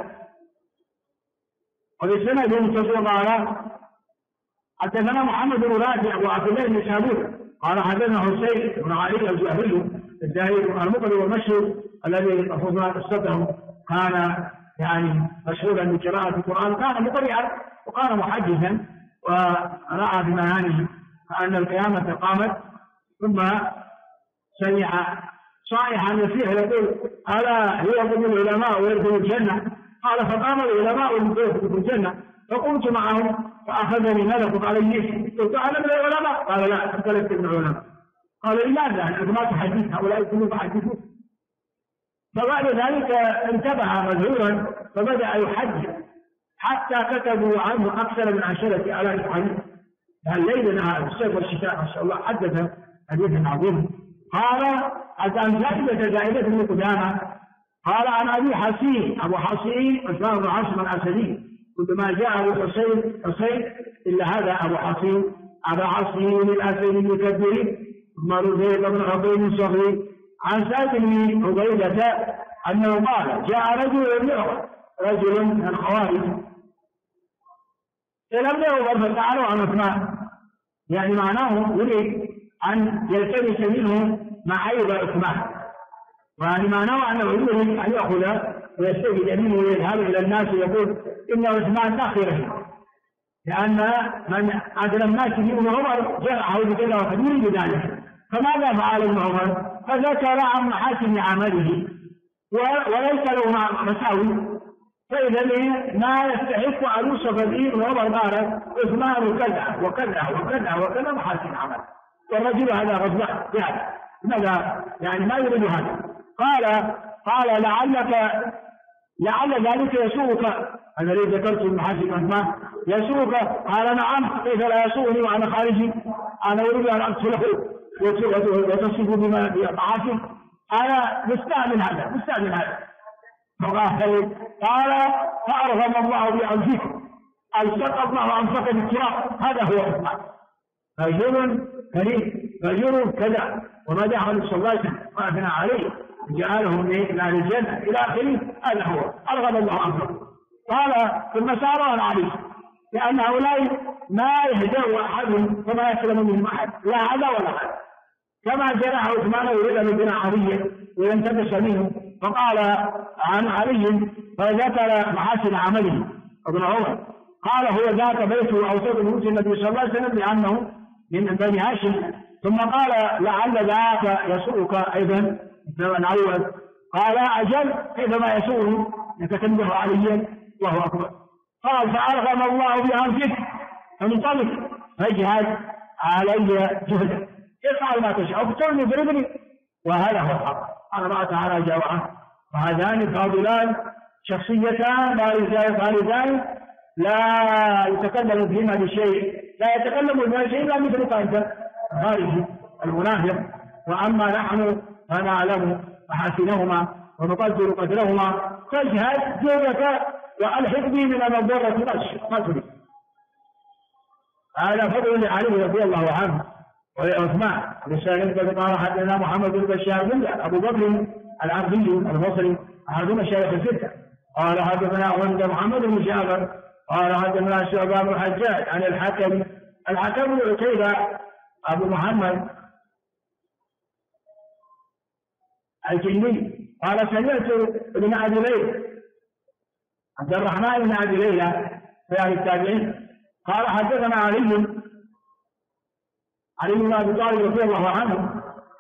وبالسند المتصل قال حدثنا محمد بن رافع وعبد الله بن شابور قال حدثنا حسين بن علي الجهري الزاهد المقبل والمشهور الذي حفظنا قصته، كان يعني مشهورا بقراءة القرآن، كان مقرئا وكان محدثا ورأى بمعانيه، فأن القيامة قامت ثم سمع صائحا يسيح يقول: ألا يوقظ العلماء ويدخل الجنة؟ قال: فقام العلماء ويدخلوا الجنة، فقمت معهم فأخذني ملك قال: قلت: أنا من العلماء؟ قال: لا، أنت لست من العلماء. قال: لماذا؟ أنت ما تحدث، هؤلاء كلهم يحدثون. فبعد ذلك انتبه مذعورا فبدأ يحدث حتى كتبوا عنه أكثر من 10,000 حديث. الليل نهار الصيف والشتاء ما شاء الله حدث حديثا عظيما. قال: عن زائدة بن قدامة قال: عن أبي حسين، أبو حسين عثمان بن عاصم الأسدي، كلما جاء أبو حسين إلا هذا أبو حسين، أبا حسين الأسدي الكبير ثم رزيق بن عقيل الصغير. عن سعد بن عبيدة أنه قال: جاء رجل من الخوارج إلى ابن عمر فسأله عن عثمان، يعني معناه يريد أن يلتمس منه معايب عثمان، يعني معناه أنه يريد أن يأخذ ويستجد منه ويذهب إلى الناس ويقول إن عثمان لا خير فيه، لأن من عدل الناس ابن عمر جرحه بكذا وقد يريد ذلك. فماذا فعل ابن عمر؟ فذكر عن محاسن عمله وليس له مساوي، فإذا ما يستحق أن يوصف به ابن عمر قال: عثمان كذا وكذا وكذا وكذا محاسن عمله، والرجل هذا غضبان بهذا، ماذا يعني ما يريد هذا؟ قال: لعل ذلك يسوءك، أنا ليه ذكرت المحاسن عثمان يسوءك؟ قال: نعم، كيف لا يسوءني وأنا خارجي؟ أنا أريد أن أقتله وتصف بما بمعاصي، أنا مستعمل هذا. قال: فأرغم الله بأنفك، ألصق الله أنفك بالتراب، هذا هو عثمان، رجل كريم، رجل كذا، ومدحه صلى الله عليه وسلم وأثنى عليه جعله من أهل الجنة إلى آخره، هذا هو أرغم الله أنفك. قال: ثم ساروا عليه، لأن هؤلاء ما يهدأ أحد وما يسلم منهم أحد، لا هذا ولا هذا، كما جرح عثمان يريد أن يبنى علي وينتبس منه. فقال عن علي فذكر محاسن عمله ابن عمر، قال: هو ذاك بيته أوسط بيوت النبي صلى الله عليه وسلم لأنه من بني هاشم. ثم قال: لعل ذاك يسوءك أيضا مثل نعوذ. قال: أجل، كيف ما يسوءه يتكلم عليا؟ الله أكبر. قال: فأرغم الله بأنفك، فانطلق فاجهد علي جهدك، افعل ما تشاء، اقتلني اضربني، وهذا هو الحق. قال الله تعالى جل وعلا: وهذان فاضلان شخصيتان بارزان لا يتكلم فيهما بشيء، لا يتكلم بما شيء الا مثلك انت الخارجي المنافق، واما نحن فنعلم محاسنهما ونقدر قدرهما، فاجهد جهدك والحق بي من المضره ما تريد. هذا فضل لعلي رضي الله عنه وعثمان. لسان قال: حدثنا محمد بن بشار بن ابو بكر العبدي البصري احد مشايخ السته، قال: حدثنا عند محمد بن جابر قال: حدثنا شعبة بن الحجاج عن الحكم بن عتيبة ابو محمد الكندي قال: سمعت ابن ابي ليلى عبد الرحمن بن ابي ليلى في اهل التابعين قال: حدثنا علي بن ابي طالب رضي الله عنه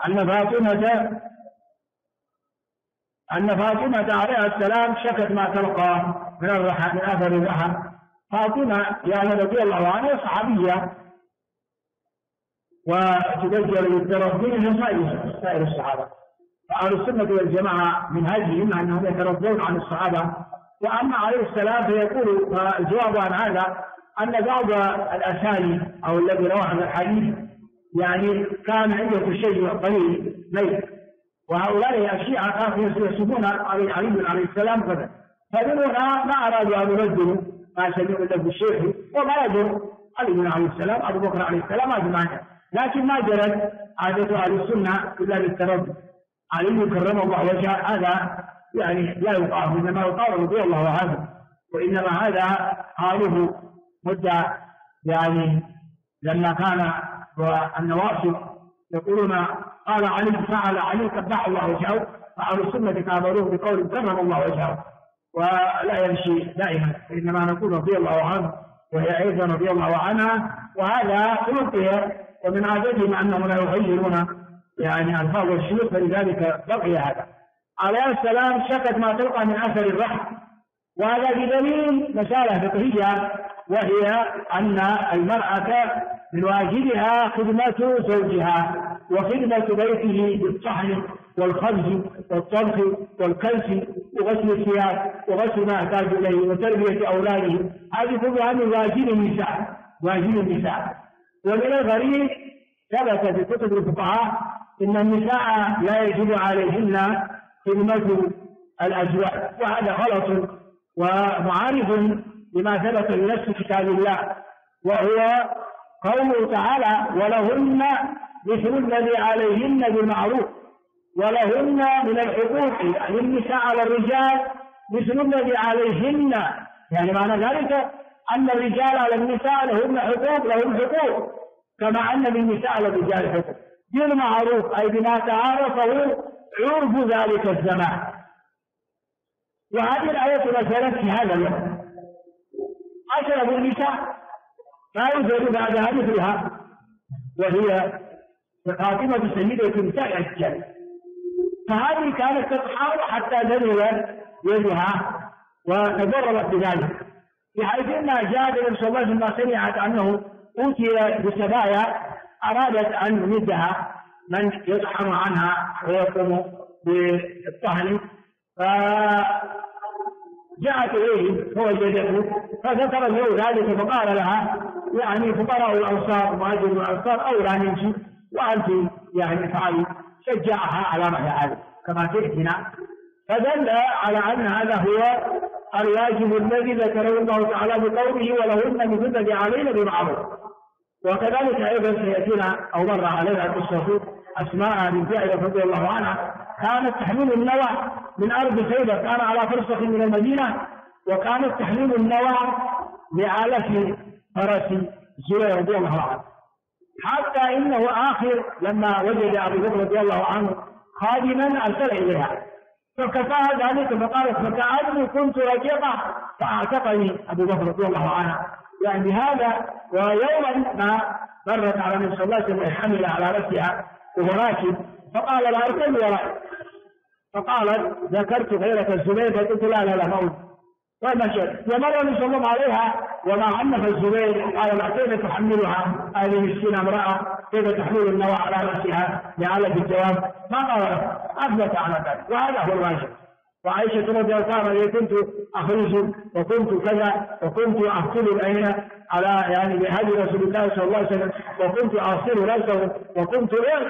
أن فاطمة عليها السلام شكت ما تلقى من أثر الرحى. فاطمة يعني رضي الله عنها صحابية وتذكر بالتربيه من سائر الصحابة، فأهل السنة والجماعة من هديهم أنهم يتربون عن الصحابة. وأما عليه السلام فيقول الجواب عن هذا أن بعض الأساني أو الذي روى عن الحديث يعني كان عنده شيء قليل ميت، وهؤلاء الشيعة كانوا يسبون عليه السلام كذا، فمنهنا ما أرادوا أن يبدلوا ما سمعوا له بالشيخ، وما يدر علي بن عليه السلام أبو بكر عليه السلام أجمعين، لكن ما جرت عادة أهل السنة إلا بالتردد. علي كرم الله وجهه هذا يعني لا يقال، إنما يقال رضي الله عنه، وإنما هذا قاله مدة يعني لما كان والنواصب يقولون قال علي فعل علي قبح الله وجهه، فأهل السنة كابروه بقول كرم الله وجهه، ولا يمشي دائما، إنما نقول رضي الله عنه وهي أيضا رضي الله عنها، وهذا خلقها ومن عادتهم أنهم لا يغيرون يعني ألفاظ الشيوخ، فلذلك بقي هذا. عليه السلام شكت ما تلقى من أثر الرحم، وهذا بدليل مسألة فقهية، وهي أن المرأة من واجبها خدمة زوجها وخدمة بيته بالطحن والخبز والطبخ والكلس وغسل الثياب وغسل ما يحتاج إليه وتربية أولاده، هذه كلها من واجب النساء. ومن الغريب ثبت في كتب الفقهاء إن النساء لا يجب عليهن خدمة الأزواج، وهذا غلط ومعارض لما ثبت بنص كتاب الله، وهو قوله تعالى: ولهن مثل الذي عليهن بالمعروف، ولهن من الحقوق للنساء على الرجال مثل الذي عليهن، يعني معنى ذلك أن الرجال على النساء لهم حقوق كما أن للنساء على الرجال حقوق بالمعروف، أي بما تعارفه عرف ذلك الزمان. وهذه الآية مثلا في هذا الوقت أشرف النساء لا يوجد بعدها مثلها، وهي فاطمة سيدة نساء الرجال، فهذه كانت تتحاول حتى تذهب يدها وتضررت بذلك، بحيث انها جاءت الى صلى الله عليه وسلم سمعت انه اوتي بسبايا ارادت ان يمدها من يطحن عنها ويقوم بالطحن، فجاءت اليه فوجدته فذكر له ذلك فقال لها: يعني فقراء الانصار مهاجر الانصار اولى منك وانت يعني فعلي، شجعها على ما فعل كما تأتينا، فدل على أن هذا هو الواجب الذي ذكره الله تعالى بقوله: ولهن مثل الذي علينا بمعروف. وكذلك أيضا سيأتينا أو مر علينا قصة أسماء بنت جابر رضي الله عنها، كانت تحمل النوى من أرض خيبر، كان على فرسخ من المدينة، وكانت تحمل النوى لآلة فرس زبير رضي الله عنه، حتى إنه آخر لما وجد أبو بكر رضي الله عنه خادما أرسل إليها فكفاها ذلك، فقالت: فكأني كنت رقيقة فأعتقني أبو بكر رضي الله عنه، يعني بهذا. ويوما ما مرت على النبي صلى الله عليه وسلم حمل على رأسها وهو راكب، فقال لها: اركب ورائي، فقالت: ذكرت غيرة الزبير، فقلت: لا موت، فمشت. ومر النبي صلى الله عليها وما عنف الزبير، قال: لا، كيف تحملها هذه مسكينة امرأة، كيف تحمل النوى على رأسها لعل الجواب؟ ما قال، أثبت على ذلك، وهذا هو الواجب. وعائشة رضي الله عنها: كنت أخرج وكنت كذا وكنت أغسل العين على يعني بهدي رسول الله صلى الله عليه وسلم، وكنت أغسل رأسه وكنت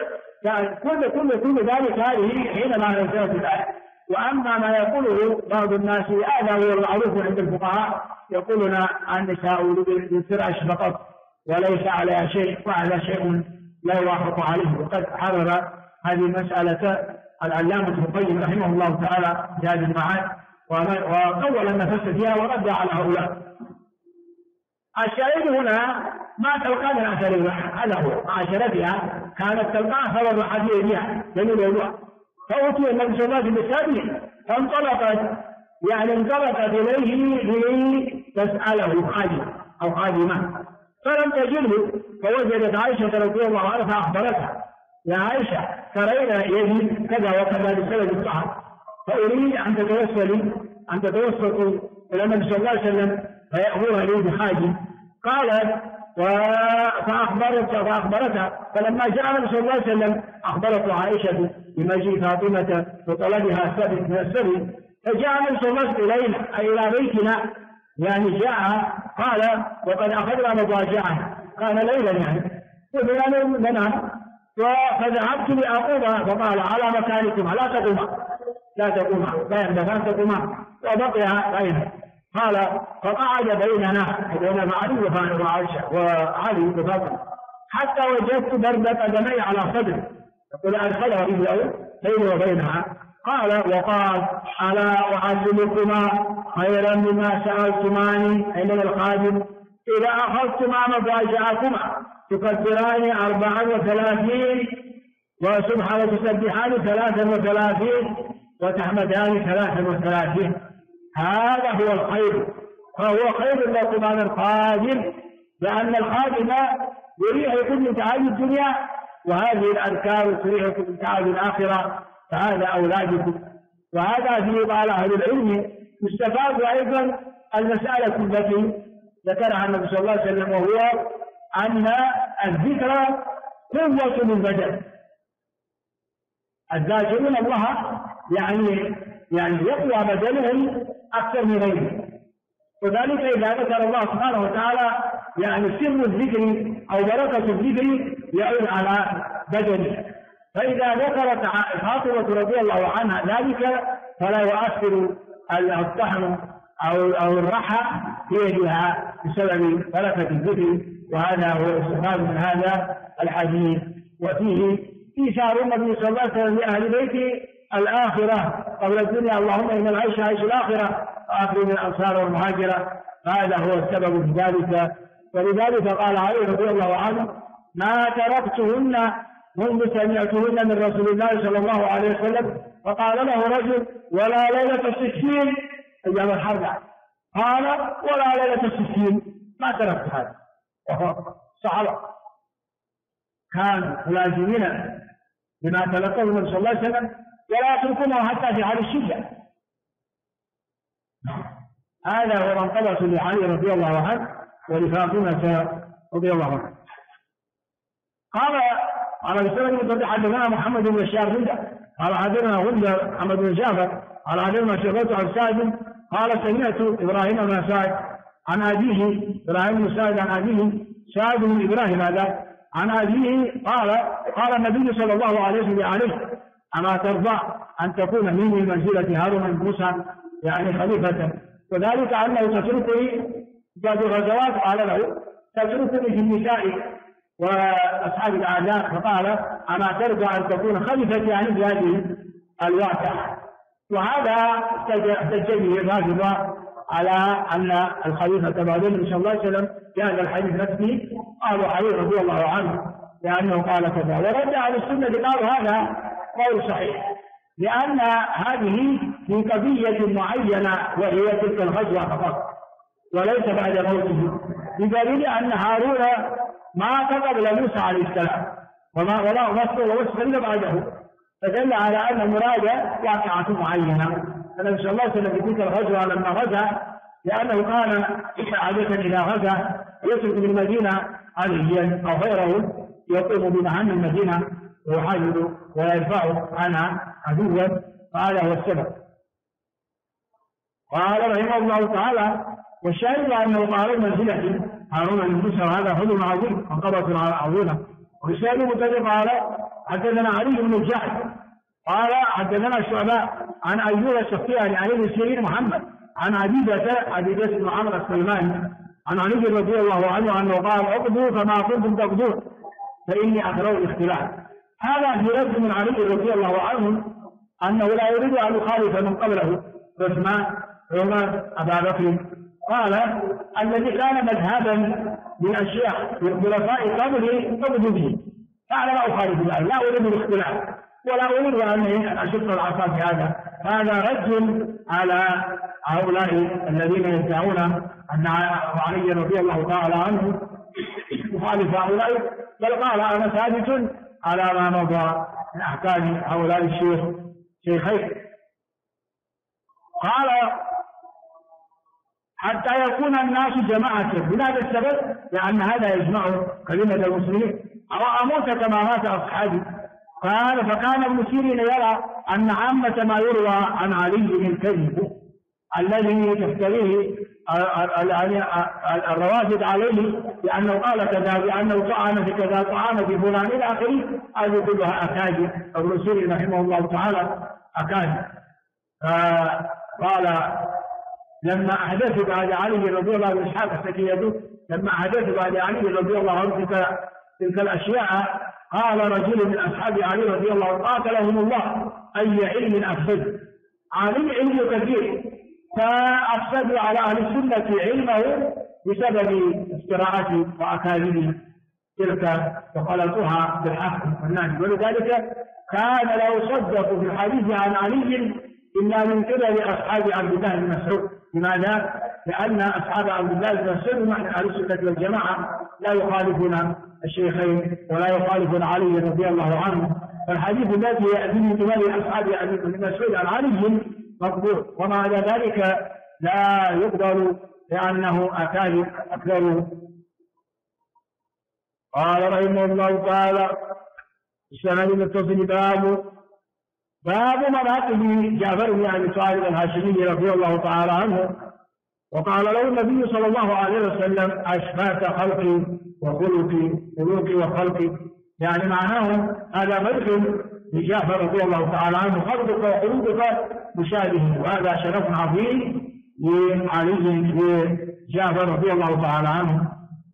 كل ذلك هذه حينما نزلت الآية. وأما ما يقوله بعض الناس هذا هو المعروف عند الفقهاء، يقولون النساء للفراش فقط وليس عليها شيء، وهذا شيء لا يوافق عليه. وقد حرر هذه المسألة العلامة ابن القيم رحمه الله تعالى في هذه المعاد، وطول النفس فيها ورد على هؤلاء. الشاهد هنا ما تلقى من أثر الرحم، هذا هو مع شرفها كانت تلقى أثر الرحم بها جميل الوقت، فأوتي النبي صلى الله عليه وسلم فانطلقت إليه لتسأله خادمة فلم تجده، فوجدت عائشة رضي الله عنها فأخبرتها: يا عائشة، ترين يدي كذا وكذا بسبب الطعام، فأريد أن تتوسطي إلى النبي صلى الله عليه وسلم فيأمرها لي بخادم. قالت فأخبرتها، فلما جاء النبي صلى الله عليه وسلم أخبرت عائشة بمجيء فاطمة وطلبها من السبي، فجاء النبي صلى الله عليه وسلم إلينا أي إلى بيتنا، يعني جاء قال: وقد أخذنا مضاجعه، كان ليلا يعني وبنا ننام، فذهبت لأقومها، فقال: على مكانكما لا تقوما لا ينبغي أن تقوما، وبقيها بينها. قال: فقعد بيننا وبين علي وعائشة وعلي وفاطمة حتى وجدت برد قدمي على صدري، يقول: أدخلها رجله بيني وبينها. قال: ألا أعلمكما خيرا مما سألتماني، أي من الخادم، إذا أخذتما مضاجعكما تكبران 34 وسبحان وتسبحان 33 وتحمدان 33. هذا هو الخير، فهو خير لكم عن الخادم، لأن الخادم يريحكم من تعب الدنيا، وهذه الأذكار تريحكم من تعب الآخرة، فهذا أولادكم. وهذا في قال أهل العلم يستفاد أيضا المسألة التي ذكرها النبي صلى الله عليه وسلم، وهو أن الذكر قوة للبدن. الذاكرون الله يعني يقوى بدنهم أكثر من غيره، وذلك إذا ذكر الله سبحانه وتعالى يعني سر الذكر أو بركة الذكر يعود على بدنه. فإذا ذكرت فاطمة رضي الله عنها ذلك فلا يؤثر الطحن أو الرحى في يدها بسبب بركة الذكر. وهذا هو الاستفاد من هذا الحديث. وفيه إيثار النبي صلى الله عليه وسلم لأهل بيته الآخرة قبل الدنيا، اللهم إن العيش عيش الآخرة وأكرم الأنصار والمهاجرة، هذا هو السبب في ذلك. ولذلك قال علي رضي الله عنه: ما تركتهن منذ سمعتهن من رسول الله صلى الله عليه وسلم. فقال له رجل: ولا ليلة الستين أيام الحرب؟ قال: ولا ليلة الستين ما تركت هذا. صحابة كانوا ملازمين بما تلقوه النبي صلى الله عليه وسلم ولا يتركونه حتى في حال الشدة. هذا هو منقبة لعلي رضي الله عنه ولفاطمة رضي الله عنه. قال على السنة حدثنا محمد بن بشار قال حدثنا غندر محمد بن جعفر قال حدثنا شعبة عن سعد قال سمعت إبراهيم بن سعد عن أبيه إبراهيم بن سعد عن أبيه سعد بن إبراهيم هذا عن أبيه قال النبي صلى الله عليه وسلم: أما ترضى أن تكون مني منزلة هارون بن موسى يعني خليفة؟ وذلك أنه تتركني بعد الغزوات. قال له: تتركني في النساء وأصحاب الأعداء. فقال: أما ترضى أن تكون خليفة يعني في هذه الواقعة. وهذا احتج به الرافضة على أن الخليفة بعد النبي صلى الله عليه وسلم في هذا الحديث نفسه قالوا علي رضي الله عنه لأنه قال كذا. ورد على السنة قالوا هذا قول صحيح، لأن هذه في قضية معينة وهي تلك الغزوة فقط وليس بعد موته، بدليل أن هارون مات قبل موسى عليه السلام ولا وصف إلا بعده، فدل على أن المراد واقعة معينة. النبي صلى الله عليه وسلم في تلك الغزوة لما غزا، لأنه كان عادة إذا غزا يترك بالمدينة عليا أو غيره يقوم بمهام المدينة ويحاول ويرفع عنها عدوا، فهذا هو السبب. قال رحمه الله تعالى: والشاهد أنه قال منزلة هارون بن موسى وهذا حلم عظيم وقبض عظيمة. ورسالة متفق قال حدثنا علي بن الجعد قال حدثنا شعبة عن أيوب السختياني عن ابن سيرين محمد عن عبيدة بن عمرو السلماني عن علي رضي الله عنه أنه قال: اقضوا فما كنتم تقضون فإني أكره الاختلاف. هذا في رد من علي رضي الله عنه أنه لا يريد أن يخالف من قبله عثمان عمر أبا بكر. قال: الذي كان مذهبا للأشياء للخلفاء قبله قبضوا به، فأنا لا أخالف الآن، لا أريد الاختلاف ولا أريد أن أشق العصا في هذا رد على هؤلاء الذين يدعون أن علي رضي الله تعالى عنه يخالف هؤلاء، بل قال: أنا ثابت على ما مضى من أحكام هؤلاء الشيخين. قال: حتى يكون الناس جماعة. بهذا السبب لأن هذا يجمع كلمة المسلمين. أو أموت كما مات أصحابي. قال: فكان ابن سيرين يرى أن عامة ما يروى عن علي الكذب الذي تفتريه الروافد عليه لأنه قال كذا، لأنه طعن في كذا، طعن في فلان إلى آخره، هذه كلها أكاذيب. ابن سيرين رحمه الله تعالى أكاذيب. قال: لما أحدث بعد علي رضي الله عنه إسحاق السكيني لما أحدث بعد علي رضي الله عنه تلك الأشياء قال رجل من أصحاب علي رضي الله عنه: قاتلهم الله أي علم أفسد. علي علم كثير فأفسدوا على أهل السنة علمه بسبب افتراءات وأكاذيب تلك وخلطوها بالحق والناس. ولذلك كان لا يصدق في الحديث عن علي إلا من قبل أصحاب عبد الله بن مسعود. لماذا؟ لأن أصحاب عبد الله بن مسعود مع أهل السنة والجماعة لا يخالفون الشيخين ولا يخالفون علي رضي الله عنه، فالحديث الذي يأتي من قبل أصحاب عبد الله بن مسعود عن علي مقبول، ومع ذلك لا يقبل لأنه أكاذب أكثره. قال رحمه الله تعالى: السند المتصل باب مناقب جعفر بن ابي طالب الهاشمي رضي الله تعالى عنه. وقال له النبي صلى الله عليه وسلم: اشبهت خلقي خلقي وخلقي، يعني معناه هذا مدح لجعفر رضي الله تعالى عنه، خلقك وخلقك مشابه، وهذا شرف عظيم لعلي وجعفر رضي الله تعالى عنه.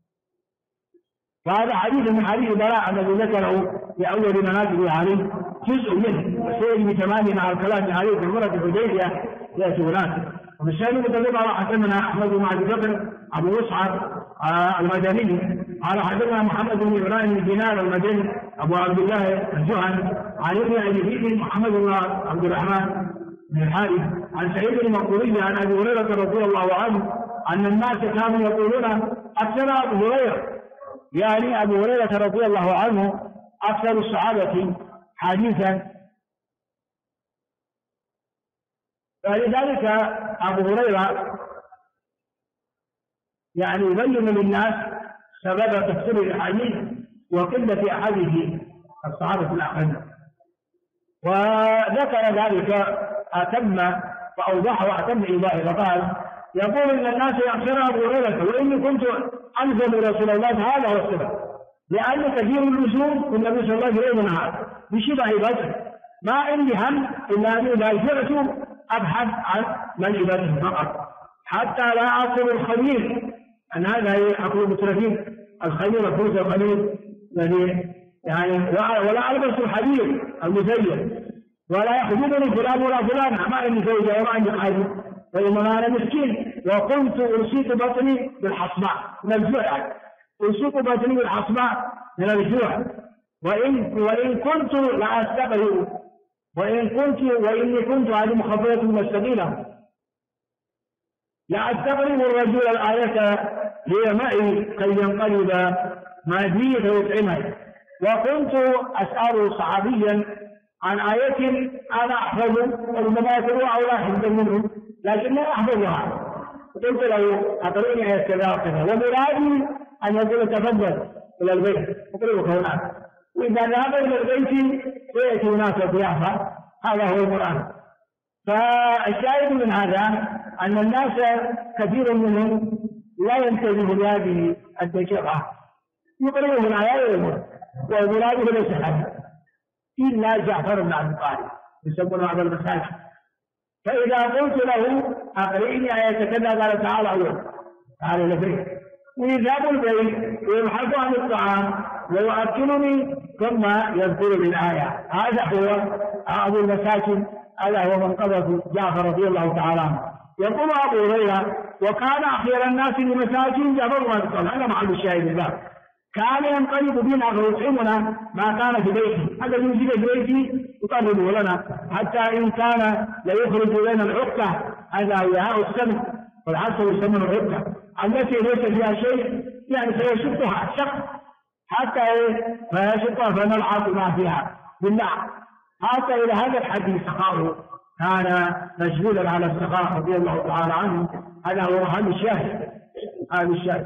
وهذا حديث من حديث براء الذي ذكره في أول مناقب علي، جزء منه وسير بتمام مع الكلام عليه في مرة الحديبية يأتي هناك. ومسائل متفق على حدثنا أحمد بن عبد بكر أبو مصعب المدني على حدثنا محمد بن إبراهيم بن دينار المدني أبو عبد الله الجهني عن ابن أبي ذئب محمد بن عبد الرحمن بن الحارث عن سعيد المقبوري عن أبي هريرة رضي الله عنه أن الناس كانوا يقولون: أكثر أبو هريرة، يعني أبو هريرة رضي الله عنه أكثر الصحابة حديثا. فلذلك أبو هريرة يعني يبين للناس سبب تفسير الحديث وقلة أحاديث الصحابة الآخرين، وذكر ذلك أتم وأوضح وأتم إيضاحه، فقال: يقول إن الناس يخشون أبو هريرة وإني كنت ألزم رسول الله، هذا هو السبب، لأن كثير اللزوم النبي صلى الله عليه وسلم بشبه بدر، ما عندي هم إلا أن إذا جئت أبحث عن من بدر فقط، حتى لا أصل الخبير، أن هذا أقول مترفين الخبير الفوز الخبير الذي يعني ولا ألبس الحبيب المزين، ولا يخدمني فلان ولا فلان، ما عندي زوجة وما عندي حاجة، وإنما أنا مسكين وكنت أصيب بطني بالحصباء من الجوع، أصيب بطني بالحصباء من الجوع، وإن كنت لأستقبل وإني كنت هذه مخففة من السبيلة لأستقرب الرجل الآية هي معي كي ينقلب ما فيه فيطعمه، وكنت أسأل صحابيا عن آية أنا أحفظ وربما يكون أو لا أحفظ منه لكن لا أحفظها، قلت له: أقرئني آية كذا وكذا، ومرادي أن يقول: تفضل إلى البيت أقرئك هناك، وإذا ذهب إلى البيت سيأتي هناك ضيافة، هذا هو المراد. فالشاهد من هذا أن الناس كثير منهم لا ينتبه لهذه الدقيقة، يقرئه الآيات ومراده ليس هذا إلا جعفر بن عبد طالب يسمونه بعض المساجد، فإذا قلت له: أقرئني آية كذا، قال: تعالى لبيت، ويذهب البيت ويبحث عن الطعام ويؤكلني ثم يذكر بالآية. هذا هو أبو المساكن، هذا هو منقبة جعفر رضي الله تعالى عنه. يقول أبو هريرة: وكان أخير الناس لمساكن جعفر بن عبد الله، هذا محل الشاهد الباب، كان ينقلب بنا فيطعمنا ما كان في بيتي، هذا يوجد في بيتي يقربه لنا، حتى إن كان ليخرج لنا العقة، هذا وعاء السمن والعسل يسمى العقة التي ليس فيها شيء، يعني سيشقها شق حتى فيشقها فنلعب ما فيها بالله، حتى إلى هذا الحد سخاؤه، كان مشغولا على السخاء رضي الله تعالى عنه. هذا هو محل الشاهد. هذا الشاهد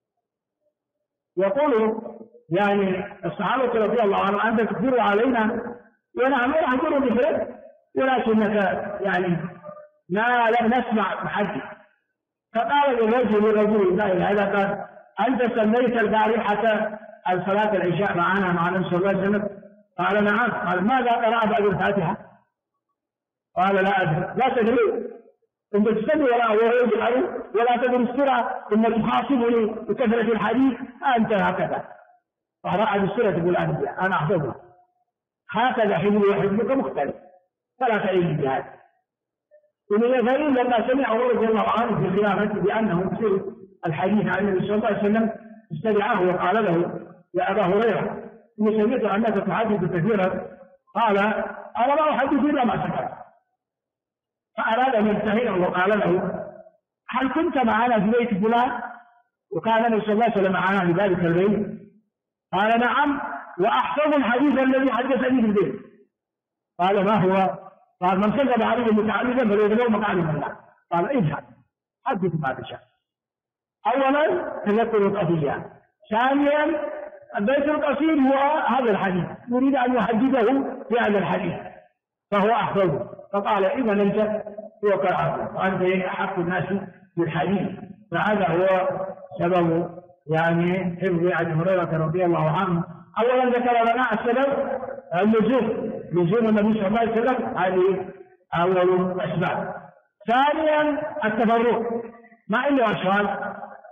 يقول يعني الصحابة رضي الله عنهم: أنت تكبر علينا ونحن لا نحضر بفرق، ولكنك يعني ما لم نسمع محدث. فقال للرجل هذا: قال: أنت سميت البارحة صلاة العشاء معنا مع النبي صلى الله عليه وسلم؟ قال: نعم. قال: ماذا قرأ بعد الفاتحة؟ قال: لا أدري. لا تدري، أنت تستمع ولا تدري السرعة، إنك تخاصمني بكثرة الحديث، أنت هكذا. قرأ بالسرعة تقول: أنا أحفظها، هكذا حفظي وحفظك مختلف، فلا تعيش بهذا. فإن لما سمع عمر رضي الله عنه في خلافته بأنه يصير الحديث عن النبي صلى الله عليه وسلم، استدعاه وقال له: يا أبا هريرة، إني سمعت أنك تحدث كثيرا. قال: أنا ما أحدث إلا ما سمعت. أراد أن يمتهنه وقال له: هل كنت معنا في بيت فلان؟ وكان النبي صلى الله عليه وسلم معنا في ذلك البيت. قال: نعم، وأحفظ الحديث الذي حدثني في البيت. قال: ما هو؟ قال: من كذب عليه متعمدا فليتبوأ مقعده من النار. قال: اذهب حدث ما تشاء. أولا تذكر القضية، ثانيا البيت القصير هو هذا الحديث، يريد أن يحدثه بهذا الحديث فهو أحفظه. فقال: إذا أنت هو كالعفو وأنت أحق الناس بالحديث. فهذا هو سبب يعني حفظ أبي هريرة رضي الله عنه. أولا ذكر لنا السبب لزوم النبي صلى الله عليه وسلم، هذه أول الأسباب. ثانيا التفرق، ما عنده أشغال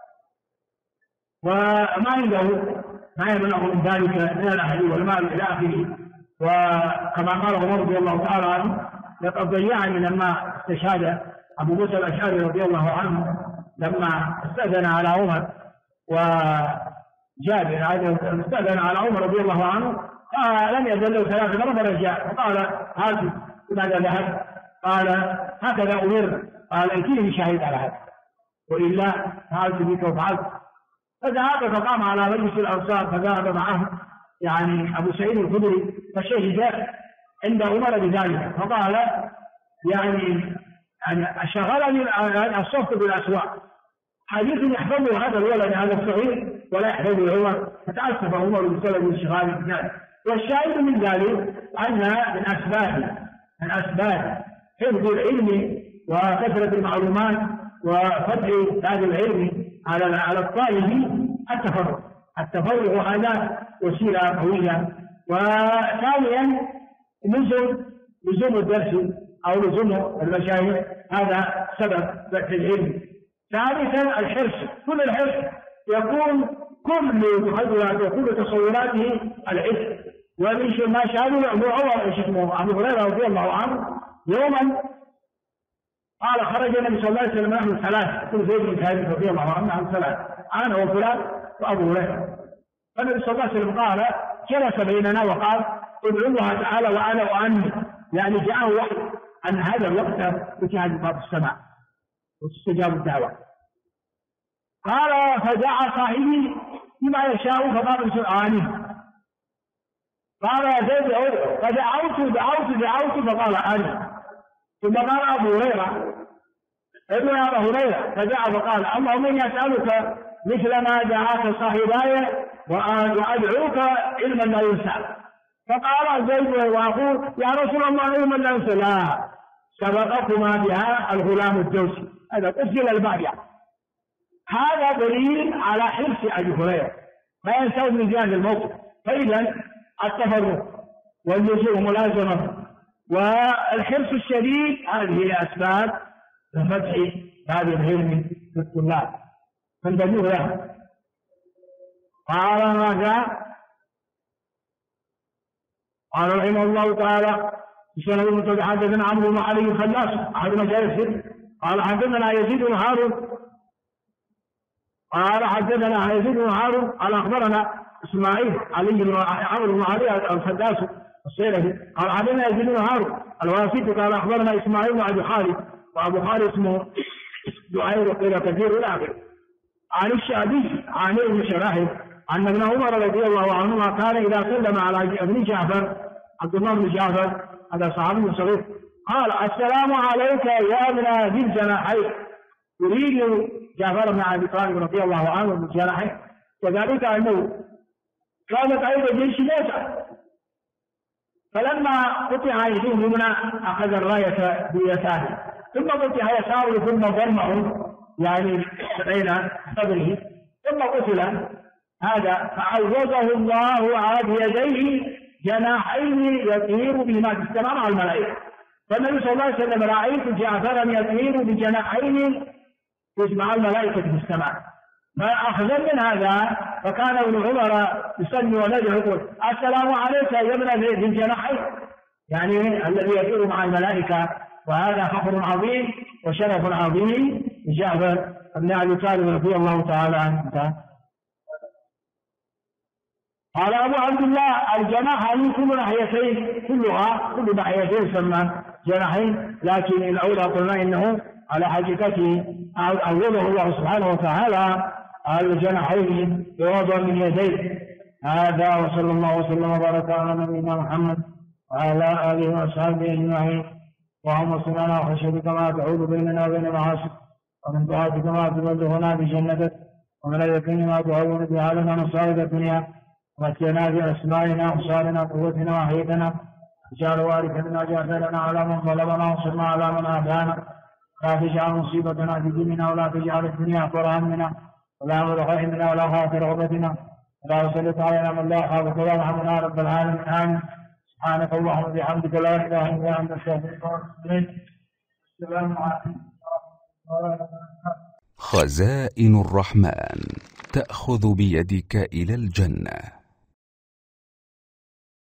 وما عنده ما يمنعه من ذلك من الأهل والمال إلى آخره. وكما قال عمر رضي الله تعالى عنه: لقد ضيعني لما استشهد أبو موسى الأشعري رضي الله عنه لما استأذن على عمر، وجابر استأذن على عمر رضي الله عنه لم يزل له 3 مرات فرجع وقال: هذا لماذا ذهب؟ قال: هكذا أمر. قال: ائتني بشهيد على هذا وإلا فعلت بك وفعلت. فذهب فقام على مجلس الأنصار، فذهب معه يعني أبو سعيد الخدري فشهد عند عمر بذلك، فقال: يعني شغلني الصف بالأسواق، حديث يحفظه هذا الولد هذا الصغير ولا يحفظه عمر، فتأسف عمر بسبب انشغاله بذلك. والشاهد من ذلك أن من أسباب حفظ العلم وكثرة المعلومات وفتح هذا العلم على الطالب التفرغ هذا وسيلة قوية. وثانيا لزوم الدرس أو لزوم المشايخ، هذا سبب فتح العلم. ثالثا الحرص، كل الحرص يكون كل تصوراته العلم. ومن ما شاهده أبو هريرة رضي الله عنه يوما قال: خرج النبي صلى الله عليه وسلم نحن 3، كل زيد بن ثابت رضي الله عنه نحن 3، أنا وفلان وأبو هريرة. فالنبي صلى الله عليه وسلم قال جلس بيننا وقال: ادعوا الله تعالى وأنا أؤمن، يعني جاءه وحي أن هذا الوقت فتح باب السماء واستجاب الدعوة. قال: فدعا صاحبي بما يشاء فقال: آمين. قال: يا زيد فدعوت فقال: آمين. ثم قال أبو هريرة: ابن أبا هريرة، فدعا فقال: اللهم إني أسألك مثل ما دعاك صاحباي وأدعوك علما لا ينسى. فقال زيد وأقول: يا رسول الله علما لا ينسى. لا، سبقكما بها الغلام الدوسي. هذا أسئل الباب. هذا دليل على حرص أبي هريرة، ما ينسى من زيادة الموقف. فإذا التفرق واللزوم ملازمة والحرص الشديد هذه أسباب لفتح هذا العلم للطلاب. فانتبهوا له. قال: ماذا؟ قال رحمه الله تعالى: بسند المنتدى حدثنا عمرو بن علي الخلاص أحد مشايخ. قال: حدثنا يزيد بن هارون قال: أخبرنا إسماعيل علي بن عمرو بن علي الخلاص الصيرفي قال: حدثنا يزيد بن هارون الواسطي قال: أخبرنا إسماعيل بن أبي خالد، وأبو خالد اسمه دعير قيل كثير إلى آخره، عن الشعبي عن ابن شراحه أن ابن عمر رضي الله عنهما كان إذا سلم على ابن جعفر عبد الله بن جعفر هذا صحابي صغير قال: السلام عليك يا ابن ذي الجناحين، يريد جعفر بن أبي طالب رضي الله عنه ذي الجناحين، وذلك أنه كانت أيضا جيش موسى، فلما قطع يديه اليمنى أخذ الراية بيساره، ثم قطع يساره ثم ضمه يعني بين صدره ثم قتل. هذا فعوضه الله على يديه جناحين يطير بهما في السماء مع الملائكة. فالنبي صلى الله عليه وسلم: رأيت جعفرا يطير بجناحين مع الملائكة في السماء. فأخذا من هذا فكان ابن عمر يصلي ونجح يقول: السلام عليك يا ابن ذي الجناحين، يعني الذي يطير مع الملائكة. وهذا فخر عظيم وشرف عظيم لجعفر بن أبي طالب رضي الله تعالى عنه. قال أبو عبد الله: الجناح من كل ناحيتين، كل ناحيتين سمى جناحين، لكن الأولى قلنا إنه على حقيقته عوضه الله سبحانه وتعالى على الجناحين بوضع من يديه. هذا وصلى الله وسلم وبارك على نبينا محمد وعلى آله وأصحابه أجمعين. اللهم صل على خشيتك ما تعود بيننا وبين معاصيك، ومن طاعتك ما تبلغنا بجنتك، ومن اليقين ما تعون به علينا مصائب الدنيا، ومتعنا بأسمائنا وأبصارنا وقوتنا وأحيتنا، اجعل وارث منا واجعل لنا على من ظلمنا وانصرنا على من عادانا، لا تجعل مصيبتنا في ديننا ولا تجعل الدنيا أكبر همنا ولا مبلغ علمنا ولا خاطر رغبتنا ولا تسلط علينا من لا يخافك ولا يرحمنا يا رب العالمين. آمين. سبحانك اللهم وبحمدك لا اله الا انت استغفرك واتوب اليك. السلام عليكم ورحمه الله وبركاته. خزائن الرحمن تأخذ بيدك إلى الجنة.